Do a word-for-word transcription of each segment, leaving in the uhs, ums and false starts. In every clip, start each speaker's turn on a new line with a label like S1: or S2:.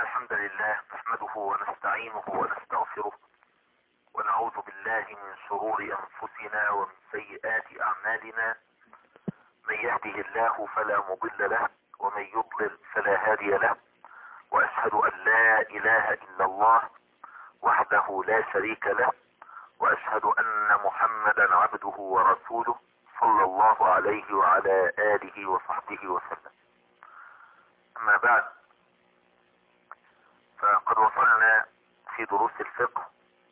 S1: الحمد لله نحمده ونستعينه ونستغفره ونعوذ بالله من شرور أنفسنا ومن سيئات أعمالنا. من يهده الله فلا مضل له ومن يضلل فلا هادي له، وأشهد أن لا إله إلا الله وحده لا شريك له، وأشهد أن محمدا عبده ورسوله صلى الله عليه وعلى آله وصحبه وسلم. أما بعد، فقد وصلنا في دروس الفقه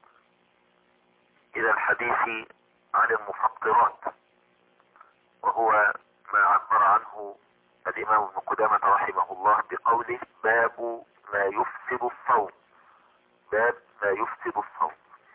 S1: إلى الحديث عن المفطرات، وهو ما عبر عنه الإمام ابن قدامة رحمه الله بقوله: باب ما يفسد الصوم. باب ما يفسد الصوم.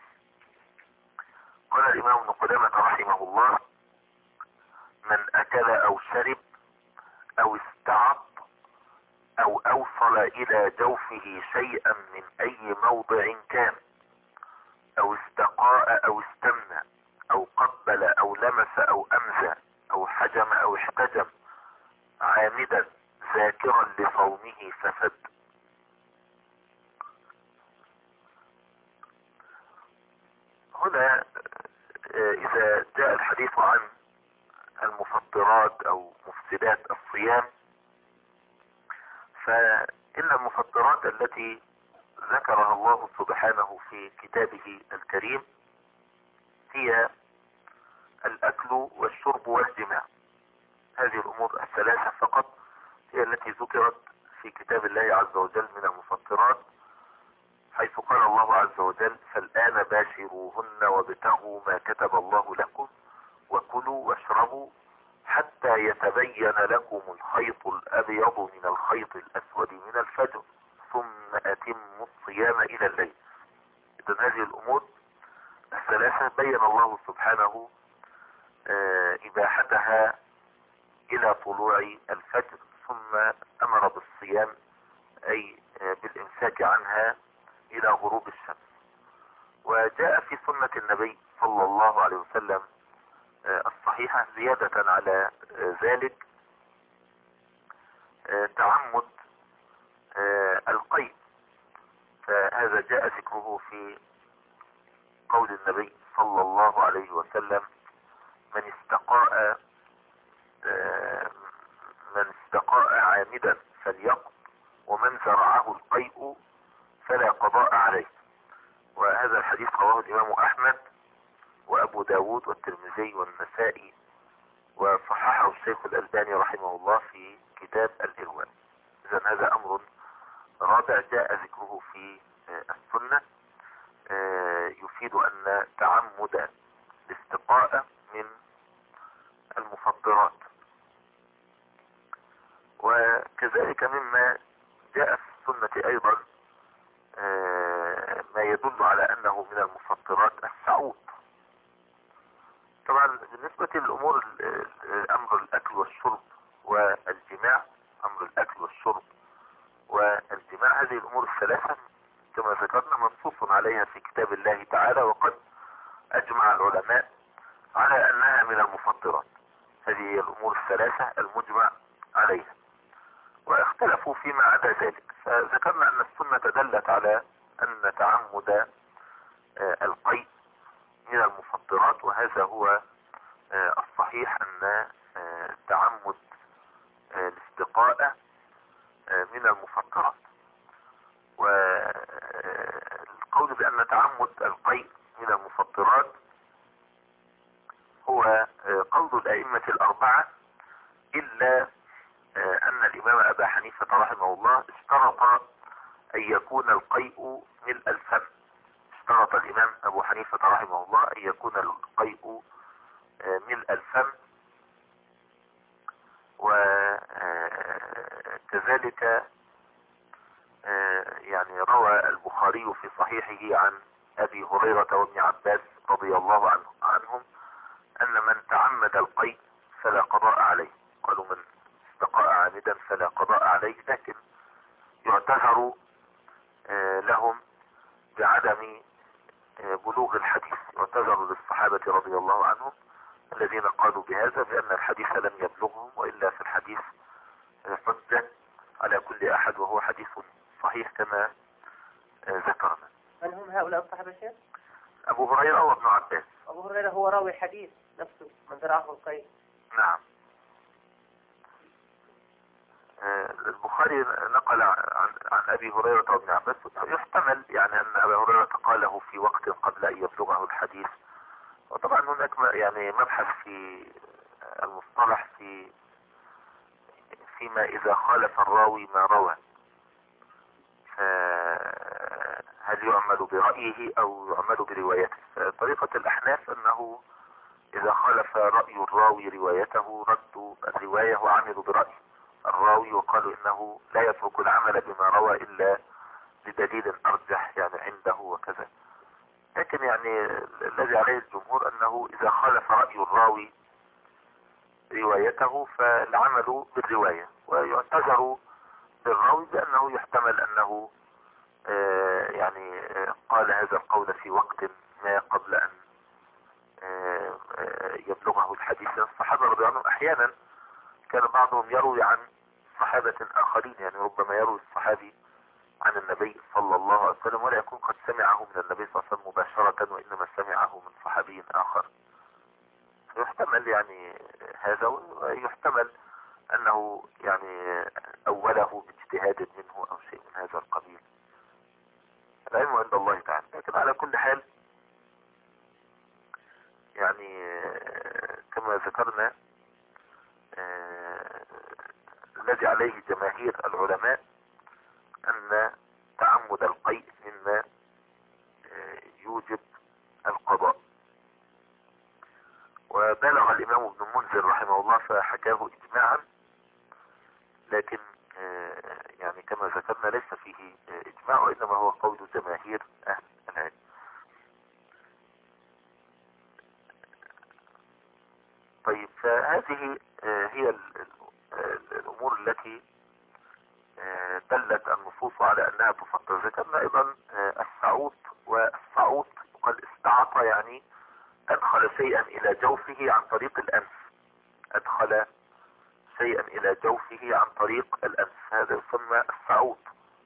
S1: قال الإمام ابن قدامة رحمه الله: من أكل أو شرب أو استعط أو أوصل إلى جوفه شيئا من أي موضع كان، أو استقاء أو استمنى أو قبل أو لمس أو أمزى أو حجم أو احتجم عامدا ذاكرا لصومه فسد. هنا إذا جاء الحديث عن المفطرات أو مفسدات الصيام، فإن المفطرات التي ذكرها الله سبحانه في كتابه الكريم هي الأكل والشرب والجماع. هذه الأمور الثلاثة فقط هي التي ذكرت في كتاب الله عز وجل من المفطرات، حيث قال الله عز وجل: فالآن باشروهن وابتغوا ما كتب الله لكم وكلوا واشربوا حتى يتبين لكم الخيط الأبيض من الخيط الأسود من الفجر ثم أتموا الصيام إلى الليل. إذن هذه الأمور الثلاثة بين الله سبحانه إباحتها إلى طلوع الفجر، ثم أمر بالصيام أي بالإمساك عنها إلى غروب الشمس. وجاء في سنة النبي صلى الله عليه وسلم الصحيحة زيادة على ذلك تعمد القيء، فهذا جاء ذكره في قول النبي صلى الله عليه وسلم: من استقاء من استقاء عامدا فليقض ومن زرعه القيء فلا قضاء عليه. وهذا الحديث رواه الإمام أحمد وأبو داود والترمذي والنسائي، وصححه الشيخ الألباني رحمه الله في كتاب الإرواء. إذن هذا أمر رابع جاء ذكره في السنة يفيد أن تعمد الاستقاء من المفطرات. وكذلك مما جاء في السنة أيضا ما يدل على أنه من المفطرات السعوط. طبعا بالنسبة للأمور أمر الأكل والشرب والجماع، أمر الأكل والشرب والجماع هذه الأمور الثلاثة كما ذكرنا منصوص عليها في كتاب الله تعالى، وقد أجمع العلماء على أنها من المفطرات. هذه هي الأمور الثلاثة المجمع عليها، واختلفوا فيما عدا ذلك. فذكرنا أن السنة دلت على أن تعمد القيء من المفطرات، وهذا هو الصحيح أن تعمد الاستقاء من المفطرات. والقول بأن تعمد القيء من المفطرات هو قول الأئمة الأربعة، إلا أن الإمام أبا حنيفة رحمه الله اشترط أن يكون القيء ملء الفم. اشترط الإمام أبو حنيفة رحمه الله أن يكون القيء ملء الفم. وكذلك يعني روى البخاري في صحيحه عن أبي هريرة وابن عباس رضي الله عنه عنهم أن من تعمد القيء فلا قضاء عليه. قالوا: من استقاء عامدا فلا قضاء عليه، لكن يعتذر لهم بعدم بلوغ الحديث. يعتذر للصحابة رضي الله عنهم الذين قالوا بهذا بأن الحديث لم يبلغهم، وإلا في الحديث حجة على كل أحد، وهو حديث صحيح. الصحيح كما ذكرنا.
S2: من هم هؤلاء الصحابة يا شيخ؟
S1: أبو هريرة وابن عباس.
S2: أبو هريرة هو راوي الحديث نفسه من ذراعه القيد.
S1: نعم. البخاري نقل عن, عن أبي هريرة وابن عباس، يحتمل يعني أن أبا هريرة قاله في وقت قبل أن يبلغه الحديث. وطبعا هناك يعني مبحث في المصطلح في فيما إذا خالف الراوي ما روى، هل يعمل برأيه أو يعمل بروايته. طريقة الأحناف أنه إذا خالف رأي الراوي روايته ردوا الرواية وعملوا برأي الراوي، وقالوا إنه لا يترك العمل بما روى إلا لدليل أرجح يعني عنده وكذا. لكن يعني الذي عليه الجمهور أنه إذا خالف رأي الراوي روايته فالعمل بالرواية، ويعتذر للراوي بأنه يحتمل أنه آه يعني آه قال هذا القول في وقت ما قبل أن آه آه يبلغه الحديث. الصحابة رضي الله عنهم أحيانا كان بعضهم يروي عن صحابة آخرين، يعني ربما يروي الصحابي عن النبي صلى الله عليه وسلم ولا يكون قد سمعه من النبي صلى الله عليه وسلم مباشرة، وإنما سمعه من صحابي آخر. يحتمل يعني هذا، ويحتمل أنه يعني أوله باجتهاد منه أو شيء من هذا القبيل. العلم عند الله تعالى. لكن على كل حال يعني كما ذكرنا الذي عليه جماهير العلماء أن تعمد القيء مما يوجب القضاء. وبالغ الإمام ابن المنذر رحمه الله فحكاه إجماعا، لكن يعني كما ذكرنا ليس فيه إجماع، وإنما هو قول جماهير أهل العلم. طيب، فهذه هي الأمور التي دلت النصوص على أنها تفطر. ذكرنا أيضا السعوط، والسعوط قد استعط يعني أدخل شيئا إلى جوفه عن طريق الأنف، أدخل شيئا إلى جوفه عن طريق الأنف، هذا يسمى السعوط.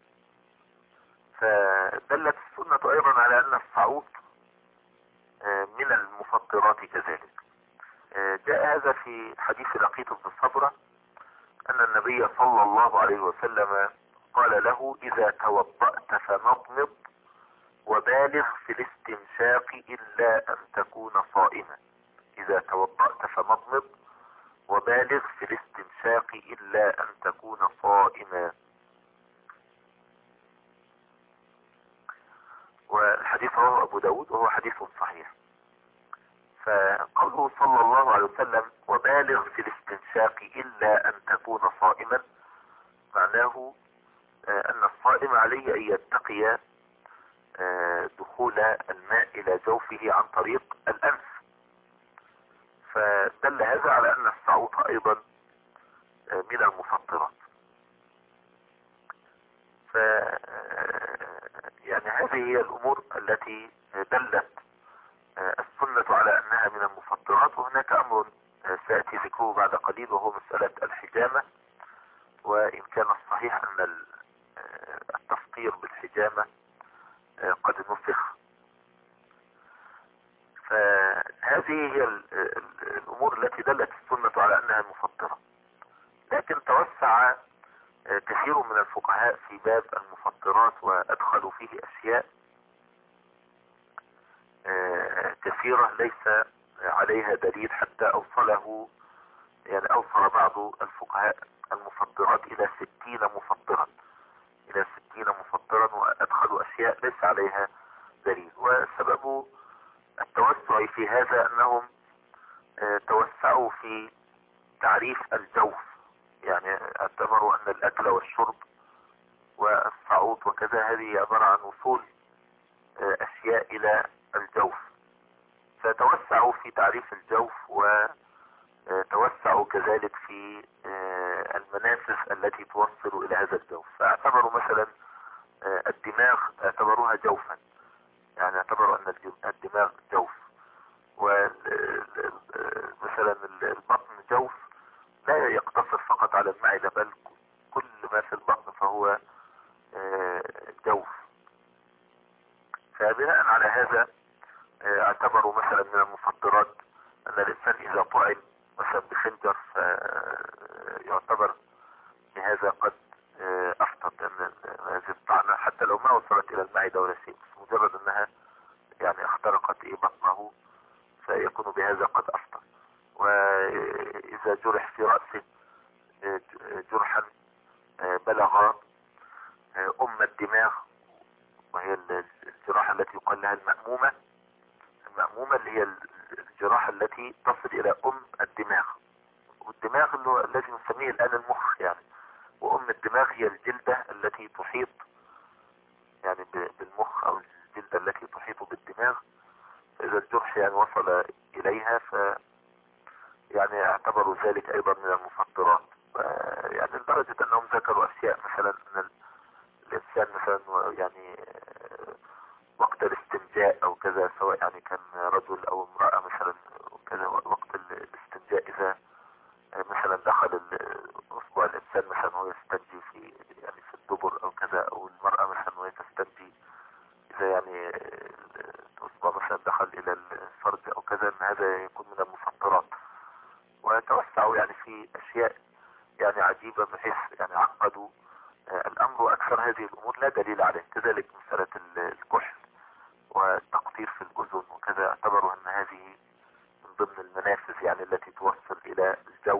S1: فدلت السنة أيضا على أن السعوط من المفطرات كذلك. جاء هذا في حديث لقيط بن صبرة أن النبي صلى الله عليه وسلم قال له: إذا توضأت فمضمض وبالغ في الاستنشاق إلا أن تكون صائما. إذا توضأت فمضمض وبالغ في الاستنشاق إلا أن تكون صائما. والحديث رواه أبو داود وهو حديث صحيح. فقوله صلى الله عليه وسلم وبالغ في الاستنشاق إلا أن تكون صائما، معناه أن الصائم عليه أن يتقي دخول الماء إلى جوفه عن طريق الأنف. فدل هذا على أن السعوط أيضا من المفطرات. ف يعني هذه هي الأمور التي دلت السنة على أنها من المفطرات. وهناك أمر سيأتي ذكره بعد قليل، وهو مسألة الحجامة. وإن كان الصحيح أن التفطير بالحجامة قد نسخ. فهذه هي الأمور التي دلت السنة على أنها مفطرة. لكن توسع كثير من الفقهاء في باب المفطرات وأدخلوا فيه أشياء كثيرة ليس عليها دليل، حتى أوصله يعني أوصل بعض الفقهاء المفطرات إلى ستين مفطرا إلى ستين مفطرا وأدخلوا أشياء ليس عليها دليل. وسبب التوسع في هذا أنهم توسعوا في تعريف الجوف، يعني اعتبروا أن الأكل والشرب والصعود وكذا هذه عبارة عن وصول أشياء إلى الجوف، فتوسعوا في تعريف الجوف وتوسعوا كذلك في المنافذ التي توصل إلى هذا الجوف. فاعتبروا مثلا الدماغ اعتبروها جوفا، يعني اعتبروا أن الدماغ جوف. ومثلا البطن جوف لا يقتصر فقط على المعدة، بل كل ما في البطن فهو الجوف. فبناء على هذا اعتبروا مثلا من المفطرات ان الانسان اذا طعن مثلا بخنجر فيعتبر بهذا قد افطت ان هذه الطعنة حتى لو ما وصلت الى المعدة ولا شيء، مجرد انها يعني اخترقت ايه بطنه فيكون بهذا قد افطر. واذا جرح في رأسه جرحا بلغ ام الدماغ، وهي الجراحة التي يقال لها المأمومة، المأمومة اللي هي الجراحة التي تصل الى ام الدماغ، والدماغ اللي هو الذي نسميه الان المخ يعني، وام الدماغ هي الجلدة التي تحيط يعني بالمخ او الجلدة التي تحيط بالدماغ. فاذا الجرح يعني وصل اليها ف يعني اعتبروا ذلك ايضا من المفطرات. يعني لدرجة انهم ذكروا اشياء مثلا ان الانسان مثلا يعني وقت الاستنجاء او كذا، سواء يعني كان رجل او امرأة مثلا وكذا، وقت الاستنجاء اذا مثلا دخل اصبع الانسان مثلا وهو يستنجي في يعني في الدبر او كذا، او المرأة مثلا وهي تستنجي اذا يعني اصبع مثلا دخل الى الفرج او كذا، ان هذا يكون من المفطرات. وتوسعوا يعني في اشياء يعني عجيبة بحيث يعني عقدوا الامر، واكثر هذه الامور لا دليل عليه. كذلك مسألة الكحل والتقطير في الاذن وكذا، اعتبروا ان هذه من ضمن المنافذ يعني التي توصل الى الجوف.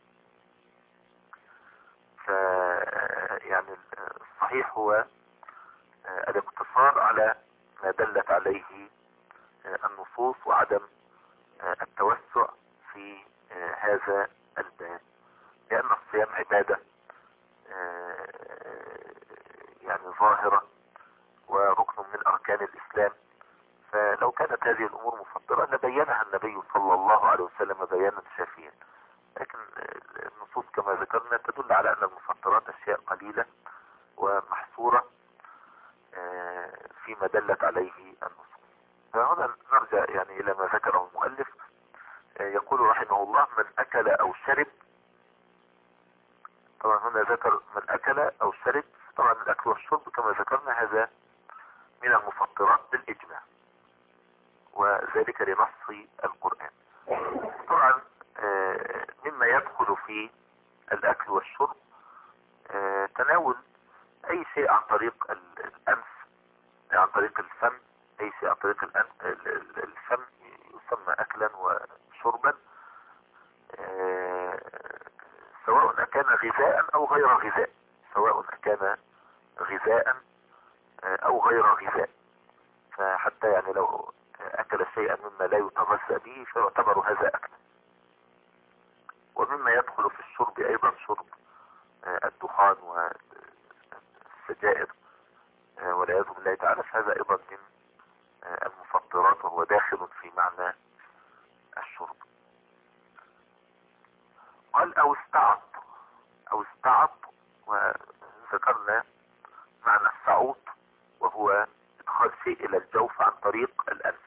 S1: ف يعني الصحيح هو الاقتصار على ما دلت عليه النصوص، وعدم التوسع في هذا الباب، لان الصيام عبادة يعني ظاهرة وركن من اركان الاسلام. فلو كانت هذه الامور مفطرة لبينها النبي صلى الله عليه وسلم بيانا شافيا، لكن النصوص كما ذكرنا تدل على ان المفطرات اشياء قليلة ومحصورة فيما دلت عليه النصوص. فهنا نرجع يعني الى ما ذكره المؤلف. يقول رحمه الله: من اكل او شرب. طبعا هنا ذكر من اكل او شرب، طبعا الاكل والشرب كما ذكرنا هذا من المفطرات بالاجماع، وذلك لنص القرآن. طبعا مما يدخل في الاكل والشرب تناول اي شيء عن طريق الانف، عن طريق الفم، اي شيء عن طريق الفم يسمى اكلا وشربا، سواء كان غذاء او غير غذاء، سواء كان غذاء او غير غذاء. فحتى يعني لو اكل شيئا مما لا يتغذى به فيعتبر هذا اكلا. ومما يدخل في الشرب ايضا شرب الدخان والسجائر والعياذ بالله تعالى، فهذا ايضا من المفطرات وهو داخل في معنى الشرب. قال او استعط، او استعط، وذكرنا معنى الصعوط وهو ادخال شيء الى الجوف عن طريق الانف،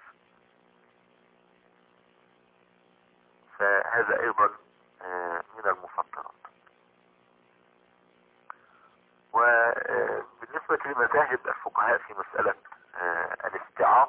S1: فهذا ايضا من المفطرات. وبالنسبة لمذاهب الفقهاء في مسألة الاستعاط،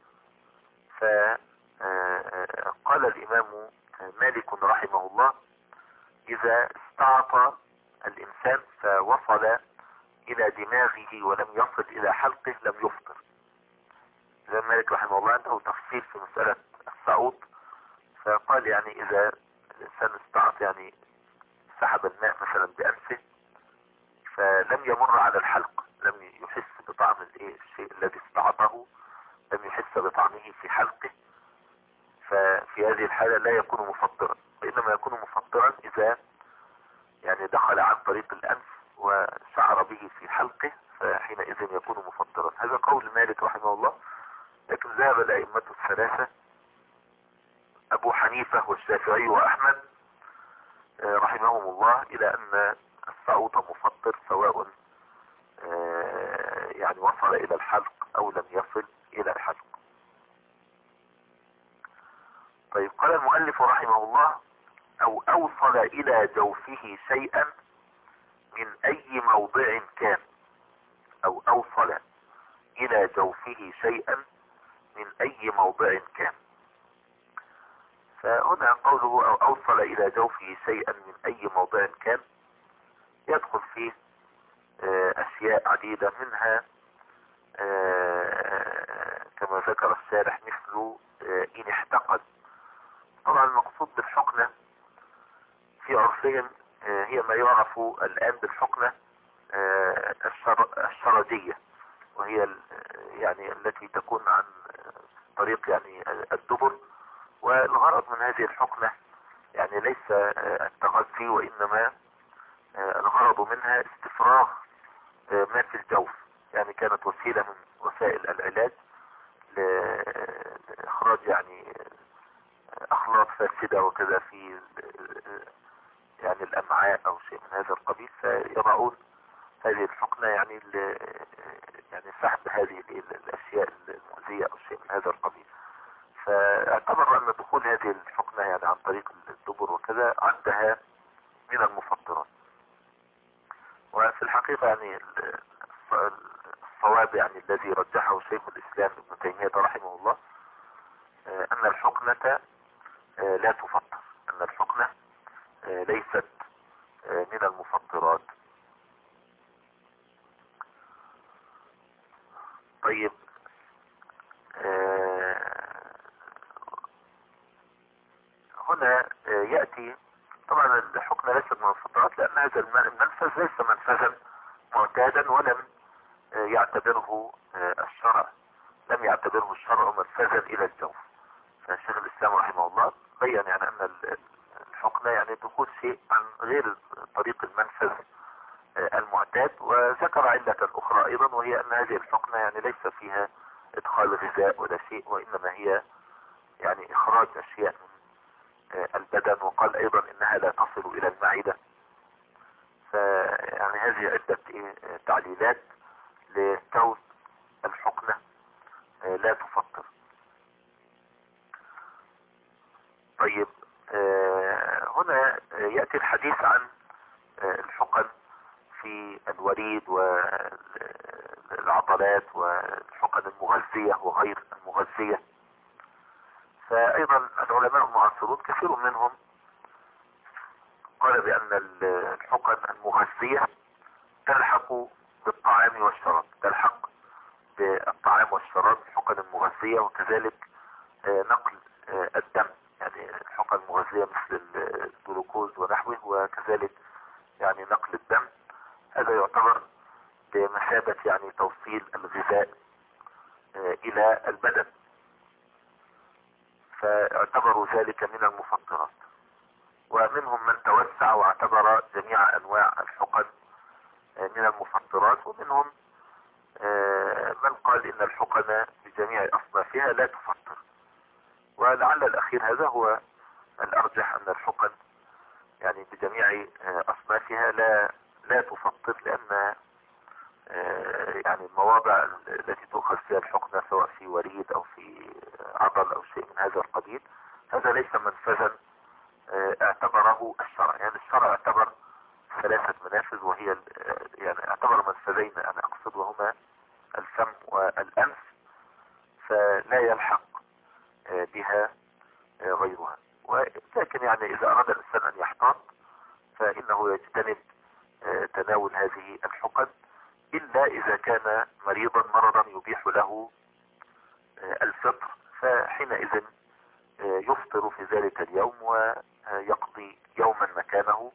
S1: فقال الامام مالك رحمه الله: اذا استعط الانسان فوصل الى دماغه ولم يصل الى حلقه لم يفطر. الامام مالك رحمه الله عنده تفصيل في مسألة الصعوط، فقال يعني اذا الانسان استعط يعني سحب الماء مثلا بانفه فلم يمر على الحلق، لم يحس بطعم الايه الشيء الذي استعطه، لم يحس بطعمه في حلقه، ففي هذه الحالة لا يكون مفطرا، وانما يكون مفطرا اذا يعني دخل عن طريق الانف وشعر به في حلقه، فحينئذ يكون مفطرا. هذا قول مالك رحمه الله. لكن ذهب الائمة الثلاثة ابو حنيفة والشافعي واحمد رحمهم الله الى ان الصعوط مفطر، سواء يعني وصل الى الحلق او لم يصل الى الحلق. طيب، قال المؤلف رحمه الله: او اوصل الى جوفه شيئا من اي موضع كان، او اوصل جوفه شيئا من اي موضع كان. فهنا قوله او اوصل الى جوفه شيئا من اي موضع كان يدخل فيه اشياء عديدة، منها كما ذكر الشارح مثل ان احتقد. طبعا المقصود بالحقنة في عرفهم هي ما يعرف الان بالحقنة الشرجية، وهي يعني التي تكون عن طريق يعني الدبر. والغرض من هذه الحقنة يعني ليس التغذي، وإنما الغرض منها استفراغ ما في الجوف. يعني كانت وسيلة من وسائل العلاج لإخراج يعني أخلاط فاسدة وكذا في يعني الأمعاء أو شيء من هذا القبيل، فيضعون هذه الحقنة يعني يعني سحب هذه الأشياء المؤذية أو شيء من هذا القبيل. فاعتبر أن دخول هذه الحقنة يعني عن طريق الدبر وكذا عدها من المفطرات. وفي الحقيقة يعني الصواب يعني الذي رجحه شيخ الإسلام ابن تيمية رحمه الله أن الحقنة لا تفطر، أن الحقنة ليست من المفطرات. طيب هنا يأتي طبعا الحقنة ليست من المفطرات لأن هذا المنفذ ليس منفذا معتادا، ولم يعتبره الشرع لم يعتبره الشرع منفذا إلى الجوف. فالشيخ الإسلام رحمه الله بين يعني أن الحقنة يعني دخول شيء عن غير طريق المنفذ المعتاد، وذكر علة أخرى أيضا، وهي أن هذه الحقنة يعني ليس فيها إدخال غذاء ولا شيء، وإنما هي يعني إخراج أشياء من البدن. وقال أيضا إنها لا تصل إلى المعدة. فيعني هذه عدة تعليلات لكون الحقنة لا تفطر. طيب هنا يأتي الحديث عن الحقن في الوريد والعضلات والحقن المغذية وغير المغذية. فأيضا العلماء المعاصرون كثير منهم قال بأن الحقن المغذية تلحق بالطعام والشراب، تلحق بالطعام والشراب الحقن المغذية، وكذلك نقل الدم، يعني الحقن المغذية مثل الجلوكوز ونحوه، وكذلك يعني نقل الدم. هذا يعتبر بمثابة يعني توصيل الغذاء إلى البدن، فاعتبروا ذلك من المفطرات. ومنهم من توسع واعتبر جميع أنواع الحقن من المفطرات، ومنهم من قال إن الحقن بجميع أصنافها لا تفطر. ولعل الأخير هذا هو الأرجح، أن الحقن يعني بجميع أصنافها لا لا تفطر، لأن يعني المواضع التي تؤخذ فيها الحقنة سواء في وريد أو في عضل أو شيء من هذا القبيل، هذا ليس منفذا اعتبره الشرع. يعني الشرع اعتبر ثلاثة منافذ، وهي يعني اعتبر منفذين أنا أقصد، وهما الفم والأنف، فلا يلحق بها غيرها. ولكن يعني إذا أراد الإنسان أن يحتاط فإنه يجتنب تناول هذه الحقن، إلا إذا كان مريضا مرضا يبيح له الفطر، فحينئذ يفطر في ذلك اليوم ويقضي يوما مكانه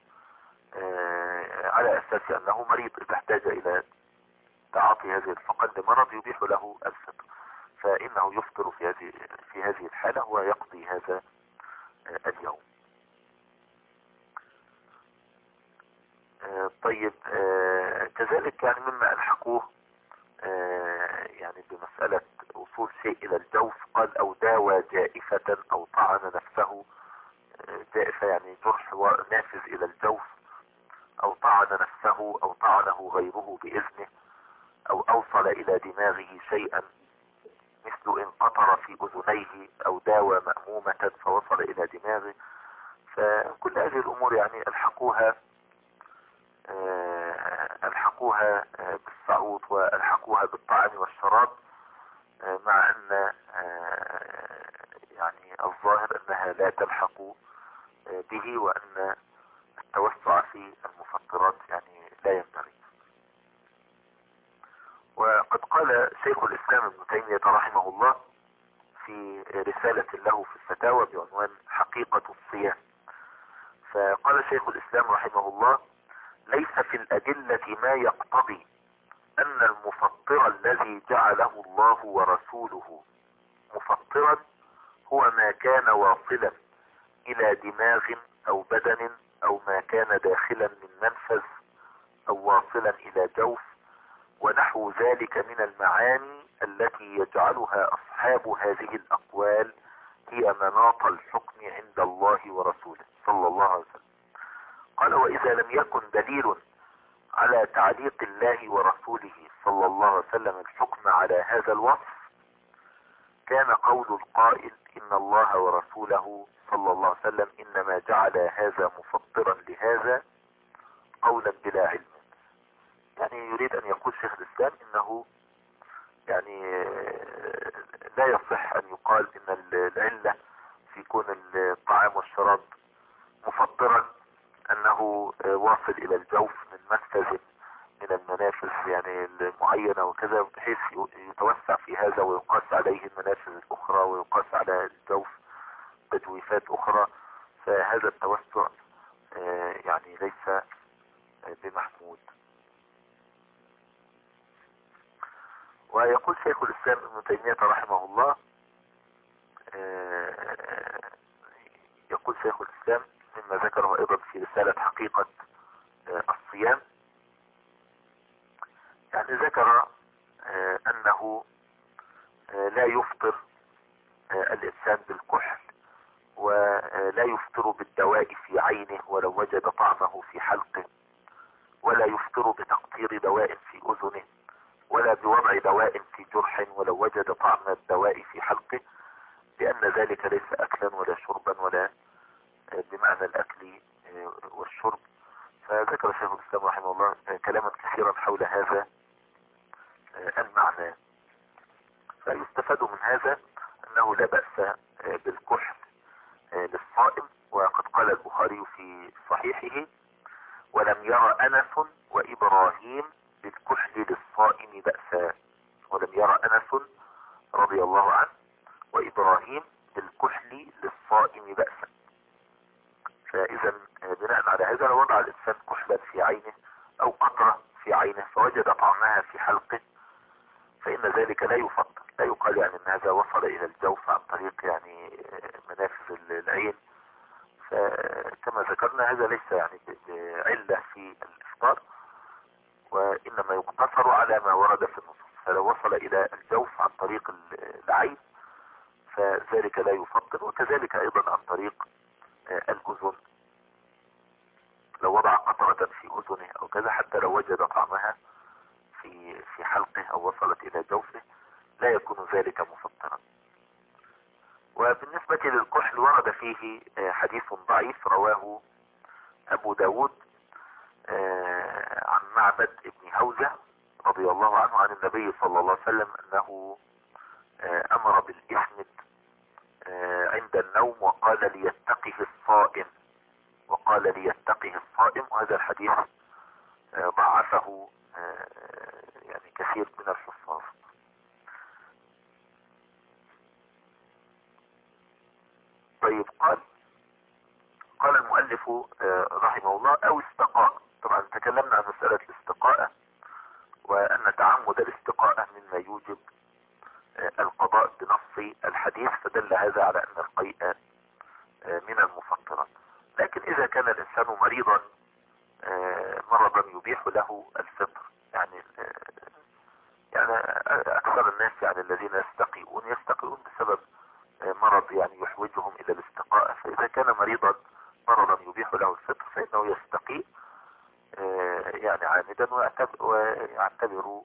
S1: على أساس أنه مريض. إذا احتاج إلى تعاطي هذه الحقن لمرض يبيح له الفطر، فإنه يفطر في هذه في هذه الحالة ويقضي هذا اليوم. طيب كذلك يعني مما ألحقوه يعني بمسألة وصول شيء إلى الجوف، قال أو داوى جائفة أو طعن نفسه. جائفة يعني جرح نافذ إلى الجوف، أو طعن نفسه أو طعنه غيره بإذنه، أو أوصل إلى دماغه شيئا مثل إن قطر في أذنيه، أو داوى مأمومة فوصل إلى دماغه. فكل هذه الأمور يعني ألحقوها ألحقوها بالصعود وألحقوها بالطعام والشراب، مع ان يعني الظاهر انها لا تلحق به، وان التوسع في المفطرات يعني لا ينبغي. وقد قال شيخ الاسلام ابن تيمية رحمه الله في رسالة له في الفتاوى بعنوان حقيقة الصيام، فقال شيخ الاسلام رحمه الله: ليس في الادلة ما يقتضي ان المفطر الذي جعله الله ورسوله مفطرا هو ما كان واصلا الى دماغ او بدن او ما كان داخلا من منفذ او واصلا الى جوف ونحو ذلك من المعاني التي يجعلها اصحاب هذه الاقوال هي مناط الحكم عند الله ورسوله صلى الله عليه وسلم. قال: واذا لم يكن دليل على تعليق الله ورسوله صلى الله عليه وسلم الحكم على هذا الوصف كان قول القائل ان الله ورسوله صلى الله عليه وسلم انما جعل هذا مفطرا لهذا قولا بلا علم. يعني يريد ان يقول شيخ الاسلام انه يعني لا يصح ان يقال ان العلة في كون الطعام والشراب مفطرا انه واصل الى الجوف من منفذ من المنافذ يعني المعينة وكذا، بحيث يتوسع في هذا ويقاس عليه المنافذ الاخرى ويقاس على الجوف تجويفات اخرى، فهذا التوسع يعني ليس بمحمود. ويقول شيخ الاسلام ابن تيمية رحمه الله، يقول شيخ الاسلام مما ذكره ايضا في رسالة حقيقة الصيام، يعني ذكر انه لا يفطر الانسان بالكحل ولا يفطر بالدواء في عينه ولو وجد طعمه في حلقه، ولا يفطر بتقطير دواء في اذنه، ولا بوضع دواء في جرح ولو وجد طعم الدواء في حلقه، لان ذلك ليس اكلا ولا شربا ولا بمعنى الاكل والشرب. فذكر شيخ الاسلام رحمه الله كلاما كثيرا حول هذا المعنى. فيستفاد من هذا انه لا بأس بالكحل للصائم، وقد قال البخاري في صحيحه: ولم يرى انس وابراهيم بالكحل للصائم بأسا. ولم يرى انس رضي الله عنه وابراهيم بالكحل للصائم بأسا. فاذا بناء على هذا لو وضع الانسان كحلا في عينه او قطرة في عينه فوجد طعمها في حلقه فان ذلك لا يفطر، لا يقال يعني ان هذا وصل الى الجوف عن طريق يعني منافذ العين. فكما ذكرنا هذا ليس يعني علة في الافطار، وانما يقتصر على ما ورد في النصوص. فلو وصل الى الجوف عن طريق العين فذلك لا يفطر، وكذلك ايضا عن طريق الاذن، لو وضع قطرة في اذنه او كذا حتى لو وجد طعمها في في حلقه او وصلت الى جوفه لا يكون ذلك مفطرا. وبالنسبة للكحل ورد فيه حديث ضعيف رواه ابو داود عن معبد ابن هوزة رضي الله عنه عن النبي صلى الله عليه وسلم انه امر بالاسمد عند النوم وقال ليتقه الصائم وقال ليتقه الصائم وهذا الحديث ضعفه يعني كثير من الحفاظ. طيب قال قال المؤلف رحمه الله: او استقاء. طبعا تكلمنا عن مسألة الاستقاء وان تعمد الاستقاء مما يوجب القضاء بنص الحديث، فدل هذا على ان القيء من المفطرات. لكن اذا كان الانسان مريضا مرضا يبيح له الفطر، يعني يعني اكثر الناس يعني الذين يستقيئون يستقيئون بسبب مرض يعني يحوجهم الى الاستقاء، فاذا كان مريضا مرضا يبيح له الفطر فانه يستقيء يعني عامدا ويعتبر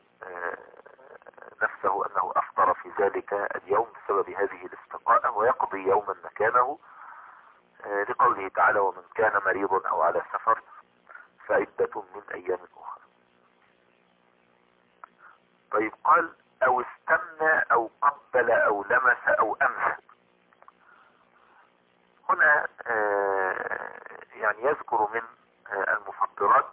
S1: نفسه انه افطر في ذلك اليوم بسبب هذه الاستقاء ويقضي يوما مكانه، لقوله تعالى: ومن كان مريضا او على سفر فعدة من ايام اخرى. طيب قال: او استمنى او قبل او لمس او امس. هنا آه يعني يذكر من آه المفطرات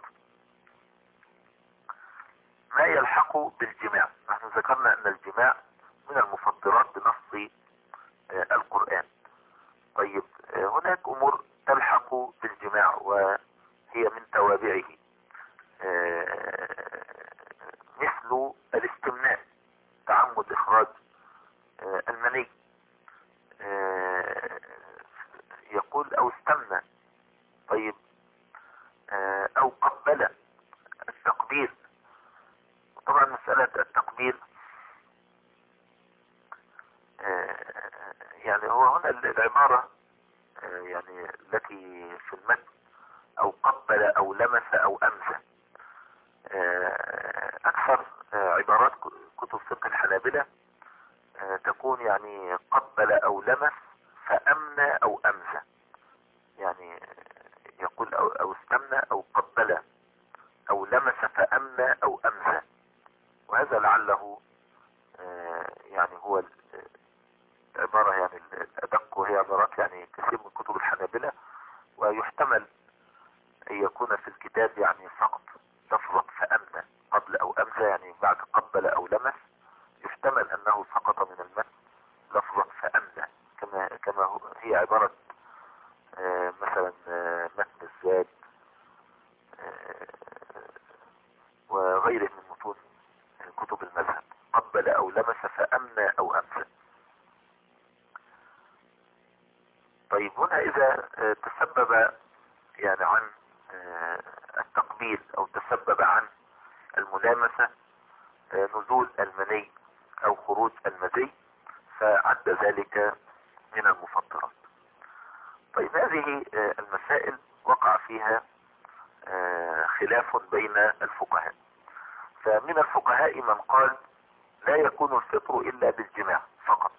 S1: ما يلحق بالجماع. نحن ذكرنا ان الجماع من المفطرات بنص آه القرآن. طيب آه هناك امور تلحق بالجماع وهي من توابعه، آه مثل الاستمناء، تعمد اخراج آه المني. آه يقول او استمنى. طيب آه او قبل، التقبيل. طبعا مسألة التقبيل آه يعني هو هنا العبارة آه يعني التي في المتن او قبل او لمس او امسى، آه اكثر آه عبارات كتب فقه الحنابلة آه تكون يعني قبل او لمس فامنى او امسى، يعني يقول او, أو استمنى او قبل او لمس فامنى او امسى. وهذا لعله آه يعني هو العبارة يعني الادق، وهي عبارات يعني كثير من كتب الحنابلة، ويحتمل ان يكون في الكتاب يعني فقط لفظة فامنى قبل او امسى، يعني بعد قبل او لمس يحتمل انه سقط من المتن لفظة فامنى، كما كما هي عبارة آه مثلا آه متن الزاد آه وغيره من متون كتب المذهب، قبل او لمس فامنى او امسى. طيب هنا اذا آه تسبب يعني عن آه التقبيل او تسبب عن الملامسة آه نزول المني او خروج المذي، فعد ذلك من المفطرات. طيب هذه آه المسائل وقع فيها آه خلاف بين الفقهاء. فمن الفقهاء من قال لا يكون الفطر الا بالجماع فقط،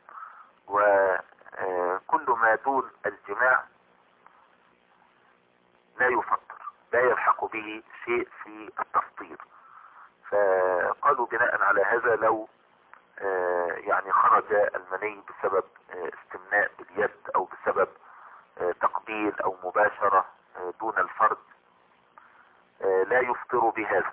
S1: وكل ما دون الجماع لا يفطر، لا يلحق به شيء في التفطير. فقالوا بناء على هذا لو يعني خرج المني بسبب استمناء باليد او بسبب تقبيل او مباشرة دون الفرد لا يفطر بهذا.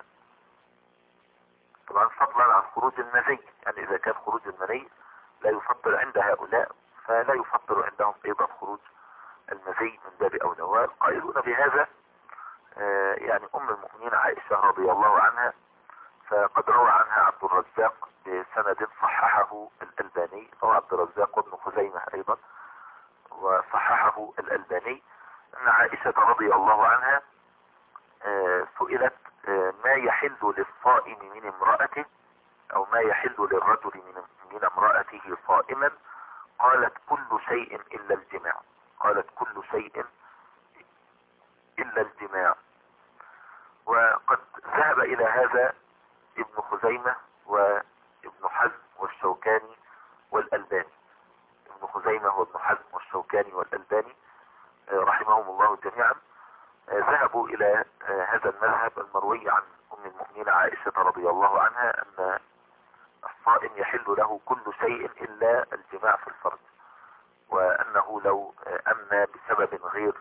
S1: طبعا فضلا عن خروج المني، يعني اذا كان خروج المني لا يفطر عند هؤلاء، فلا يفطر عندهم ايضا خروج المني من باب اولى. والقائلون بهذا يعني ام المؤمنين عائشة رضي الله عنها، فقد روى عنها عبد الرزاق بسند صححه الألباني، او عبد الرزاق وابن خزيمة ايضا وصححه الألباني، ان عائشة رضي الله عنها سئلت ما يحل للصائم من امرأته، او ما يحل للرجل من من امرأته صائما، قالت كل شيء الا الجماع. قالت كل شيء الا الجماع. وقد ذهب الى هذا ابن خزيمة وابن حزم والشوكاني والألباني. ابن خزيمة وابن حزم والشوكاني والألباني رحمهم الله جميعا ذهبوا الى هذا المذهب المروي عن ام المؤمنين عائشة رضي الله عنها، ان الصائم يحل له كل شيء الا الجماع في الفرج، وانه لو امنى بسبب غير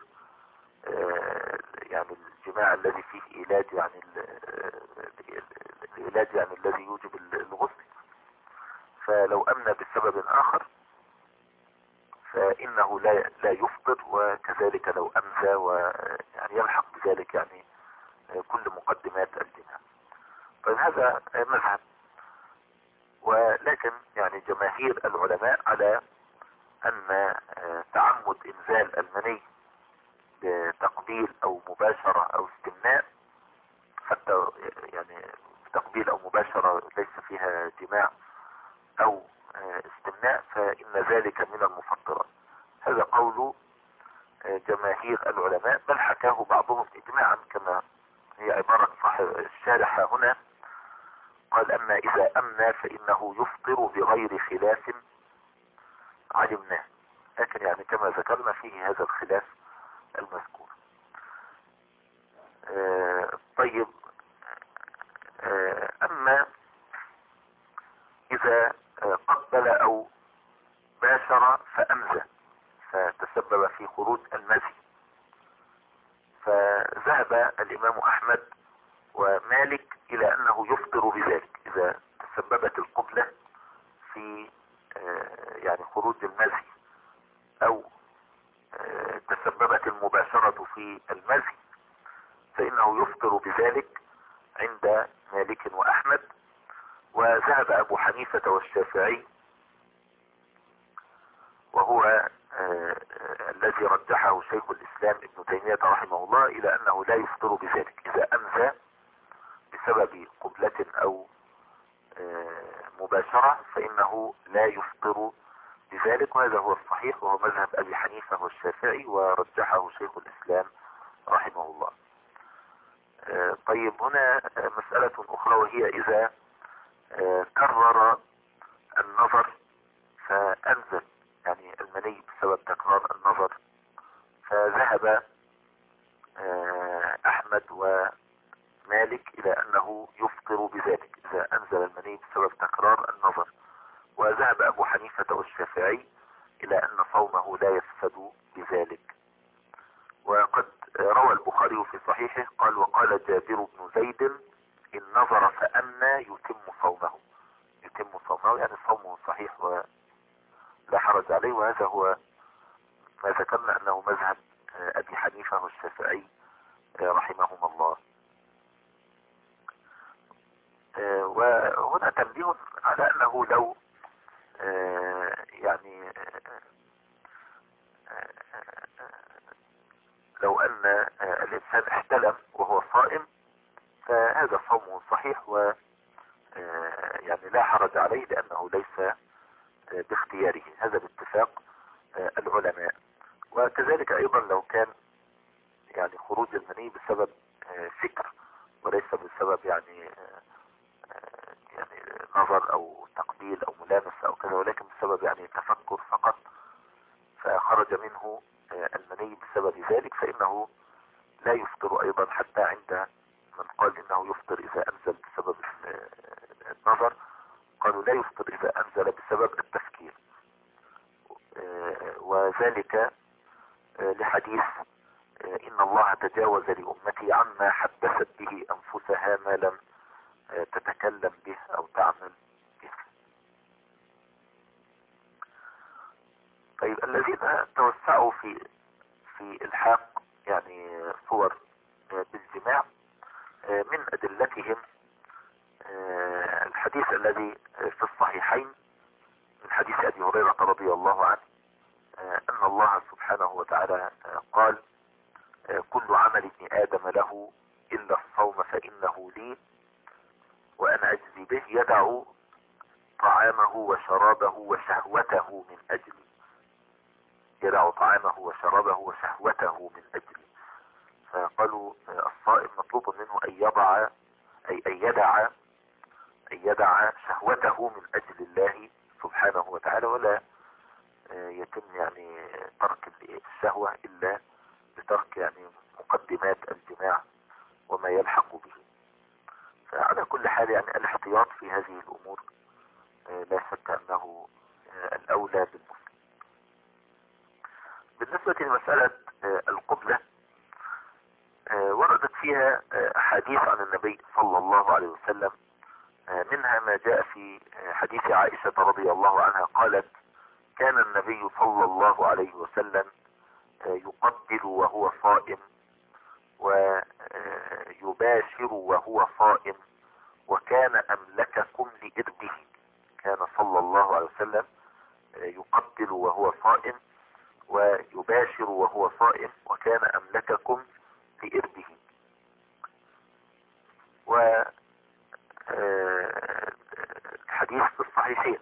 S1: يعني الجماع الذي فيه علاج، يعني العلاج يعني الذي يوجب الغسل، فلو امنى بسبب اخر فانه لا لا يفطر، وكذلك لو امسى ويعني يلحق بذلك يعني كل مقدمات الجماع. طيب هذا مذهب، ولكن يعني جماهير العلماء على ان تعمد انزال المني بتقبيل او مباشرة او استمناء، حتى يعني تقبيل او مباشرة ليس فيها جماع او استمناء، فان ذلك من المفطرات. هذا قول جماهير العلماء، بل حكاه بعضهم اجماعا، كما هي عبارة صاحب الشارح هنا، قال اما اذا امنى فانه يفطر بغير خلاف علمناه. لكن يعني كما ذكرنا فيه هذا الخلاف المذكور. آه طيب آه اما إذا قبل أو باشر فأمزى فتسبب في خروج المزي. فذهب الإمام أحمد ومالك إلى أنه يفطر بذلك إذا تسببت القبلة في يعني خروج المزي أو تسببت المباشرة في المزي، فإنه يفطر بذلك عند مالك وأحمد. وذهب أبو حنيفة والشافعي وهو آه آه الذي رجحه شيخ الإسلام ابن تيمية رحمه الله إلى أنه لا يفطر بذلك إذا أمزى بسبب قبلة أو آه مباشرة، فإنه لا يفطر بذلك. وهذا هو الصحيح وهو مذهب أبي حنيفة والشافعي ورجحه شيخ الإسلام رحمه الله. آه طيب هنا مسألة أخرى، وهي إذا آه كرر النظر فأنزل يعني المني بسبب تكرار النظر، فذهب آه أحمد ومالك إلى أنه يفطر بذلك إذا أنزل المني بسبب تكرار النظر. وذهب أبو حنيفة والشافعي إلى أن صومه لا يفسد بذلك. وقد روى البخاري في صحيحه قال: وقال جابر بن زيد إن نظر فأمنى يتم صومه. يتم صومه يعني صومه صحيح ولا حرج عليه. وهذا هو ما ذكرنا أنه مذهب أبي حنيفة والشافعي رحمهما الله. وهنا تنبيه على أنه لو يعني لو أن الإنسان احتلم وهو صائم فهذا صومه صحيح و يعني لا حرج عليه لأنه ليس باختياره، هذا باتفاق العلماء. وكذلك أيضا لو كان يعني خروج المني بسبب فكر وليس بسبب يعني يعني نظر أو تقبيل أو ملامسة أو كذا، ولكن بسبب يعني تفكر فقط فخرج منه المني بسبب ذلك، فإنه لا يفطر أيضا. حتى عند من قال إنه يفطر إذا أنزل بسبب النظر قالوا لا يفطر إذا أنزل بسبب التفكير، وذلك لحديث إن الله تجاوز لأمتي عما حدثت به أنفسها ما لم تتكلم به أو تعمل به. طيب الذين توسعوا في في الحاق يعني صور بالجماع من أدلتهم الحديث الذي في الصحيحين من حديث أبي هريرة رضي الله عنه أن الله سبحانه وتعالى قال: كل عمل ابن آدم له إلا الصوم فإنه لي وأنا أجزي به، يدع طعامه وشرابه وشهوته من أجلي. يدع طعامه وشرابه وشهوته من أجلي. فقالوا الصائم مطلوب منه أن يضع أي أن يدع أن يدع شهوته من أجل الله سبحانه وتعالى، ولا يتم يعني ترك الشهوة إلا بترك يعني مقدمات الجماع وما يلحق به. فعلى كل حال يعني الاحتياط في هذه الأمور لا شك أنه الأولى بالمسلم. بالنسبة لمسألة القبلة وردت فيها أحاديث عن النبي صلى الله عليه وسلم، منها ما جاء في حديث عائشة رضي الله عنها قالت: كان النبي صلى الله عليه وسلم يقبل وهو صائم ويباشر وهو صائم وكان أملككم لإربه. كان صلى الله عليه وسلم يقبل وهو صائم ويباشر وهو صائم وكان أملككم لإربه. والحديث في الصحيحين.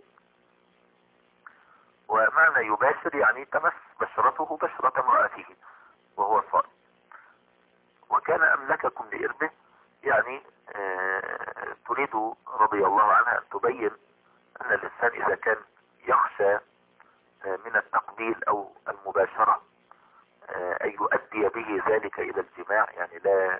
S1: ومعنى يباشر يعني تمس بشرته بشرة امرأته وهو صائم. وكان أملككم لإربه يعني آه تريد رضي الله عنها أن تبين أن الإنسان إذا كان يخشى آه من التقبيل أو المباشرة آه أن يؤدي به ذلك إلى الجماع، يعني لا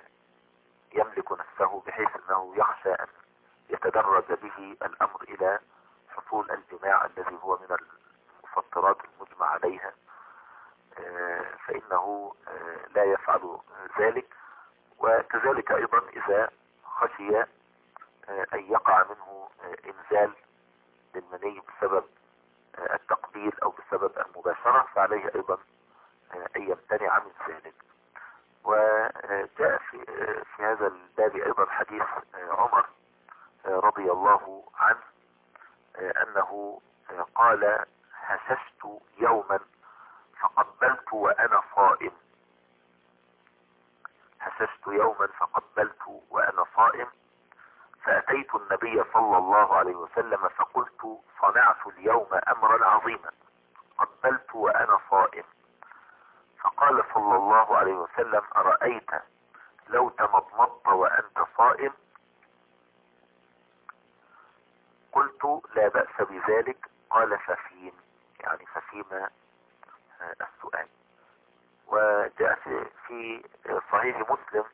S1: يملك نفسه بحيث أنه يخشى أن يتدرج به الأمر إلى حصول الجماع الذي هو من المفطرات المجمع عليها فإنه لا يفعل ذلك. وكذلك أيضا إذا خشي أن يقع منه إنزال للمني بسبب التقبيل أو بسبب المباشرة فعليه أيضا أن يمتنع من ذلك. وجاء في, في هذا الباب أيضا حديث عمر رضي الله عنه أنه قال: هششت يوما فقبلت وأنا صائم هششت يوما فقبلت وأنا صائم فأتيت النبي صلى الله عليه وسلم فقلت: صنعت اليوم أمرا عظيما قبلت وأنا صائم. فقال صلى الله عليه وسلم: أرأيت لو تمضمضت وأنت صائم؟ قلت: لا بأس بذلك. قال: ففيم، يعني ففيما السؤال. وجاء في صحيح مسلم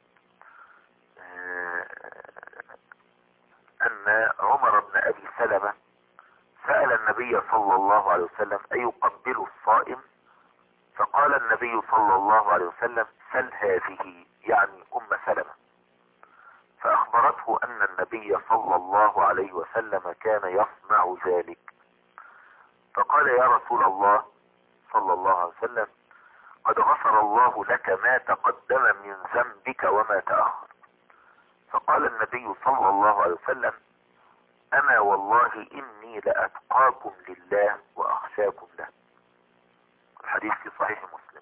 S1: أن عمر بن أبي سلمة سأل النبي صلى الله عليه وسلم: أيقبل الصائم؟ فقال النبي صلى الله عليه وسلم: سل هذه، يعني أم سلمة. فأخبرته أن النبي صلى الله عليه وسلم كان يصنع ذلك. فقال: يا رسول الله صلى الله عليه وسلم، قد غفر الله لك ما تقدم من ذنبك وما تأخر. فقال النبي صلى الله عليه وسلم: أما والله إني لأتقاكم لله وأخشاكم له. الحديث في صحيح مسلم.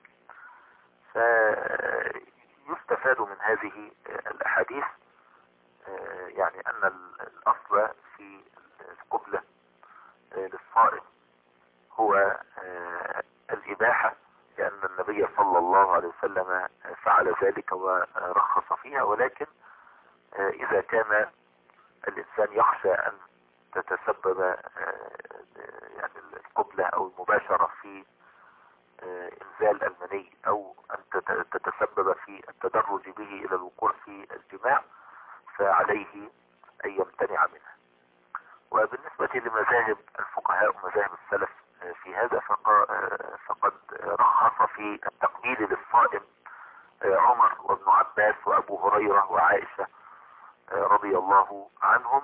S1: فيستفاد من هذه الأحاديث يعني أن الأصل في القبلة للصائم هو الإباحة، لأن النبي صلى الله عليه وسلم فعل ذلك ورخص فيها. ولكن إذا كان الإنسان يخشى أن تتسبب يعني القبلة أو المباشرة في إنزال المني أو أن تتسبب في التدرج به إلى الوقوع في الجماع فعليه أن يمتنع منها. وبالنسبة لمذاهب الفقهاء ومذاهب السلف في هذا فقد رخص في التقبيل للصائم عمر وابن عباس وأبو هريرة وعائشة رضي الله عنهم،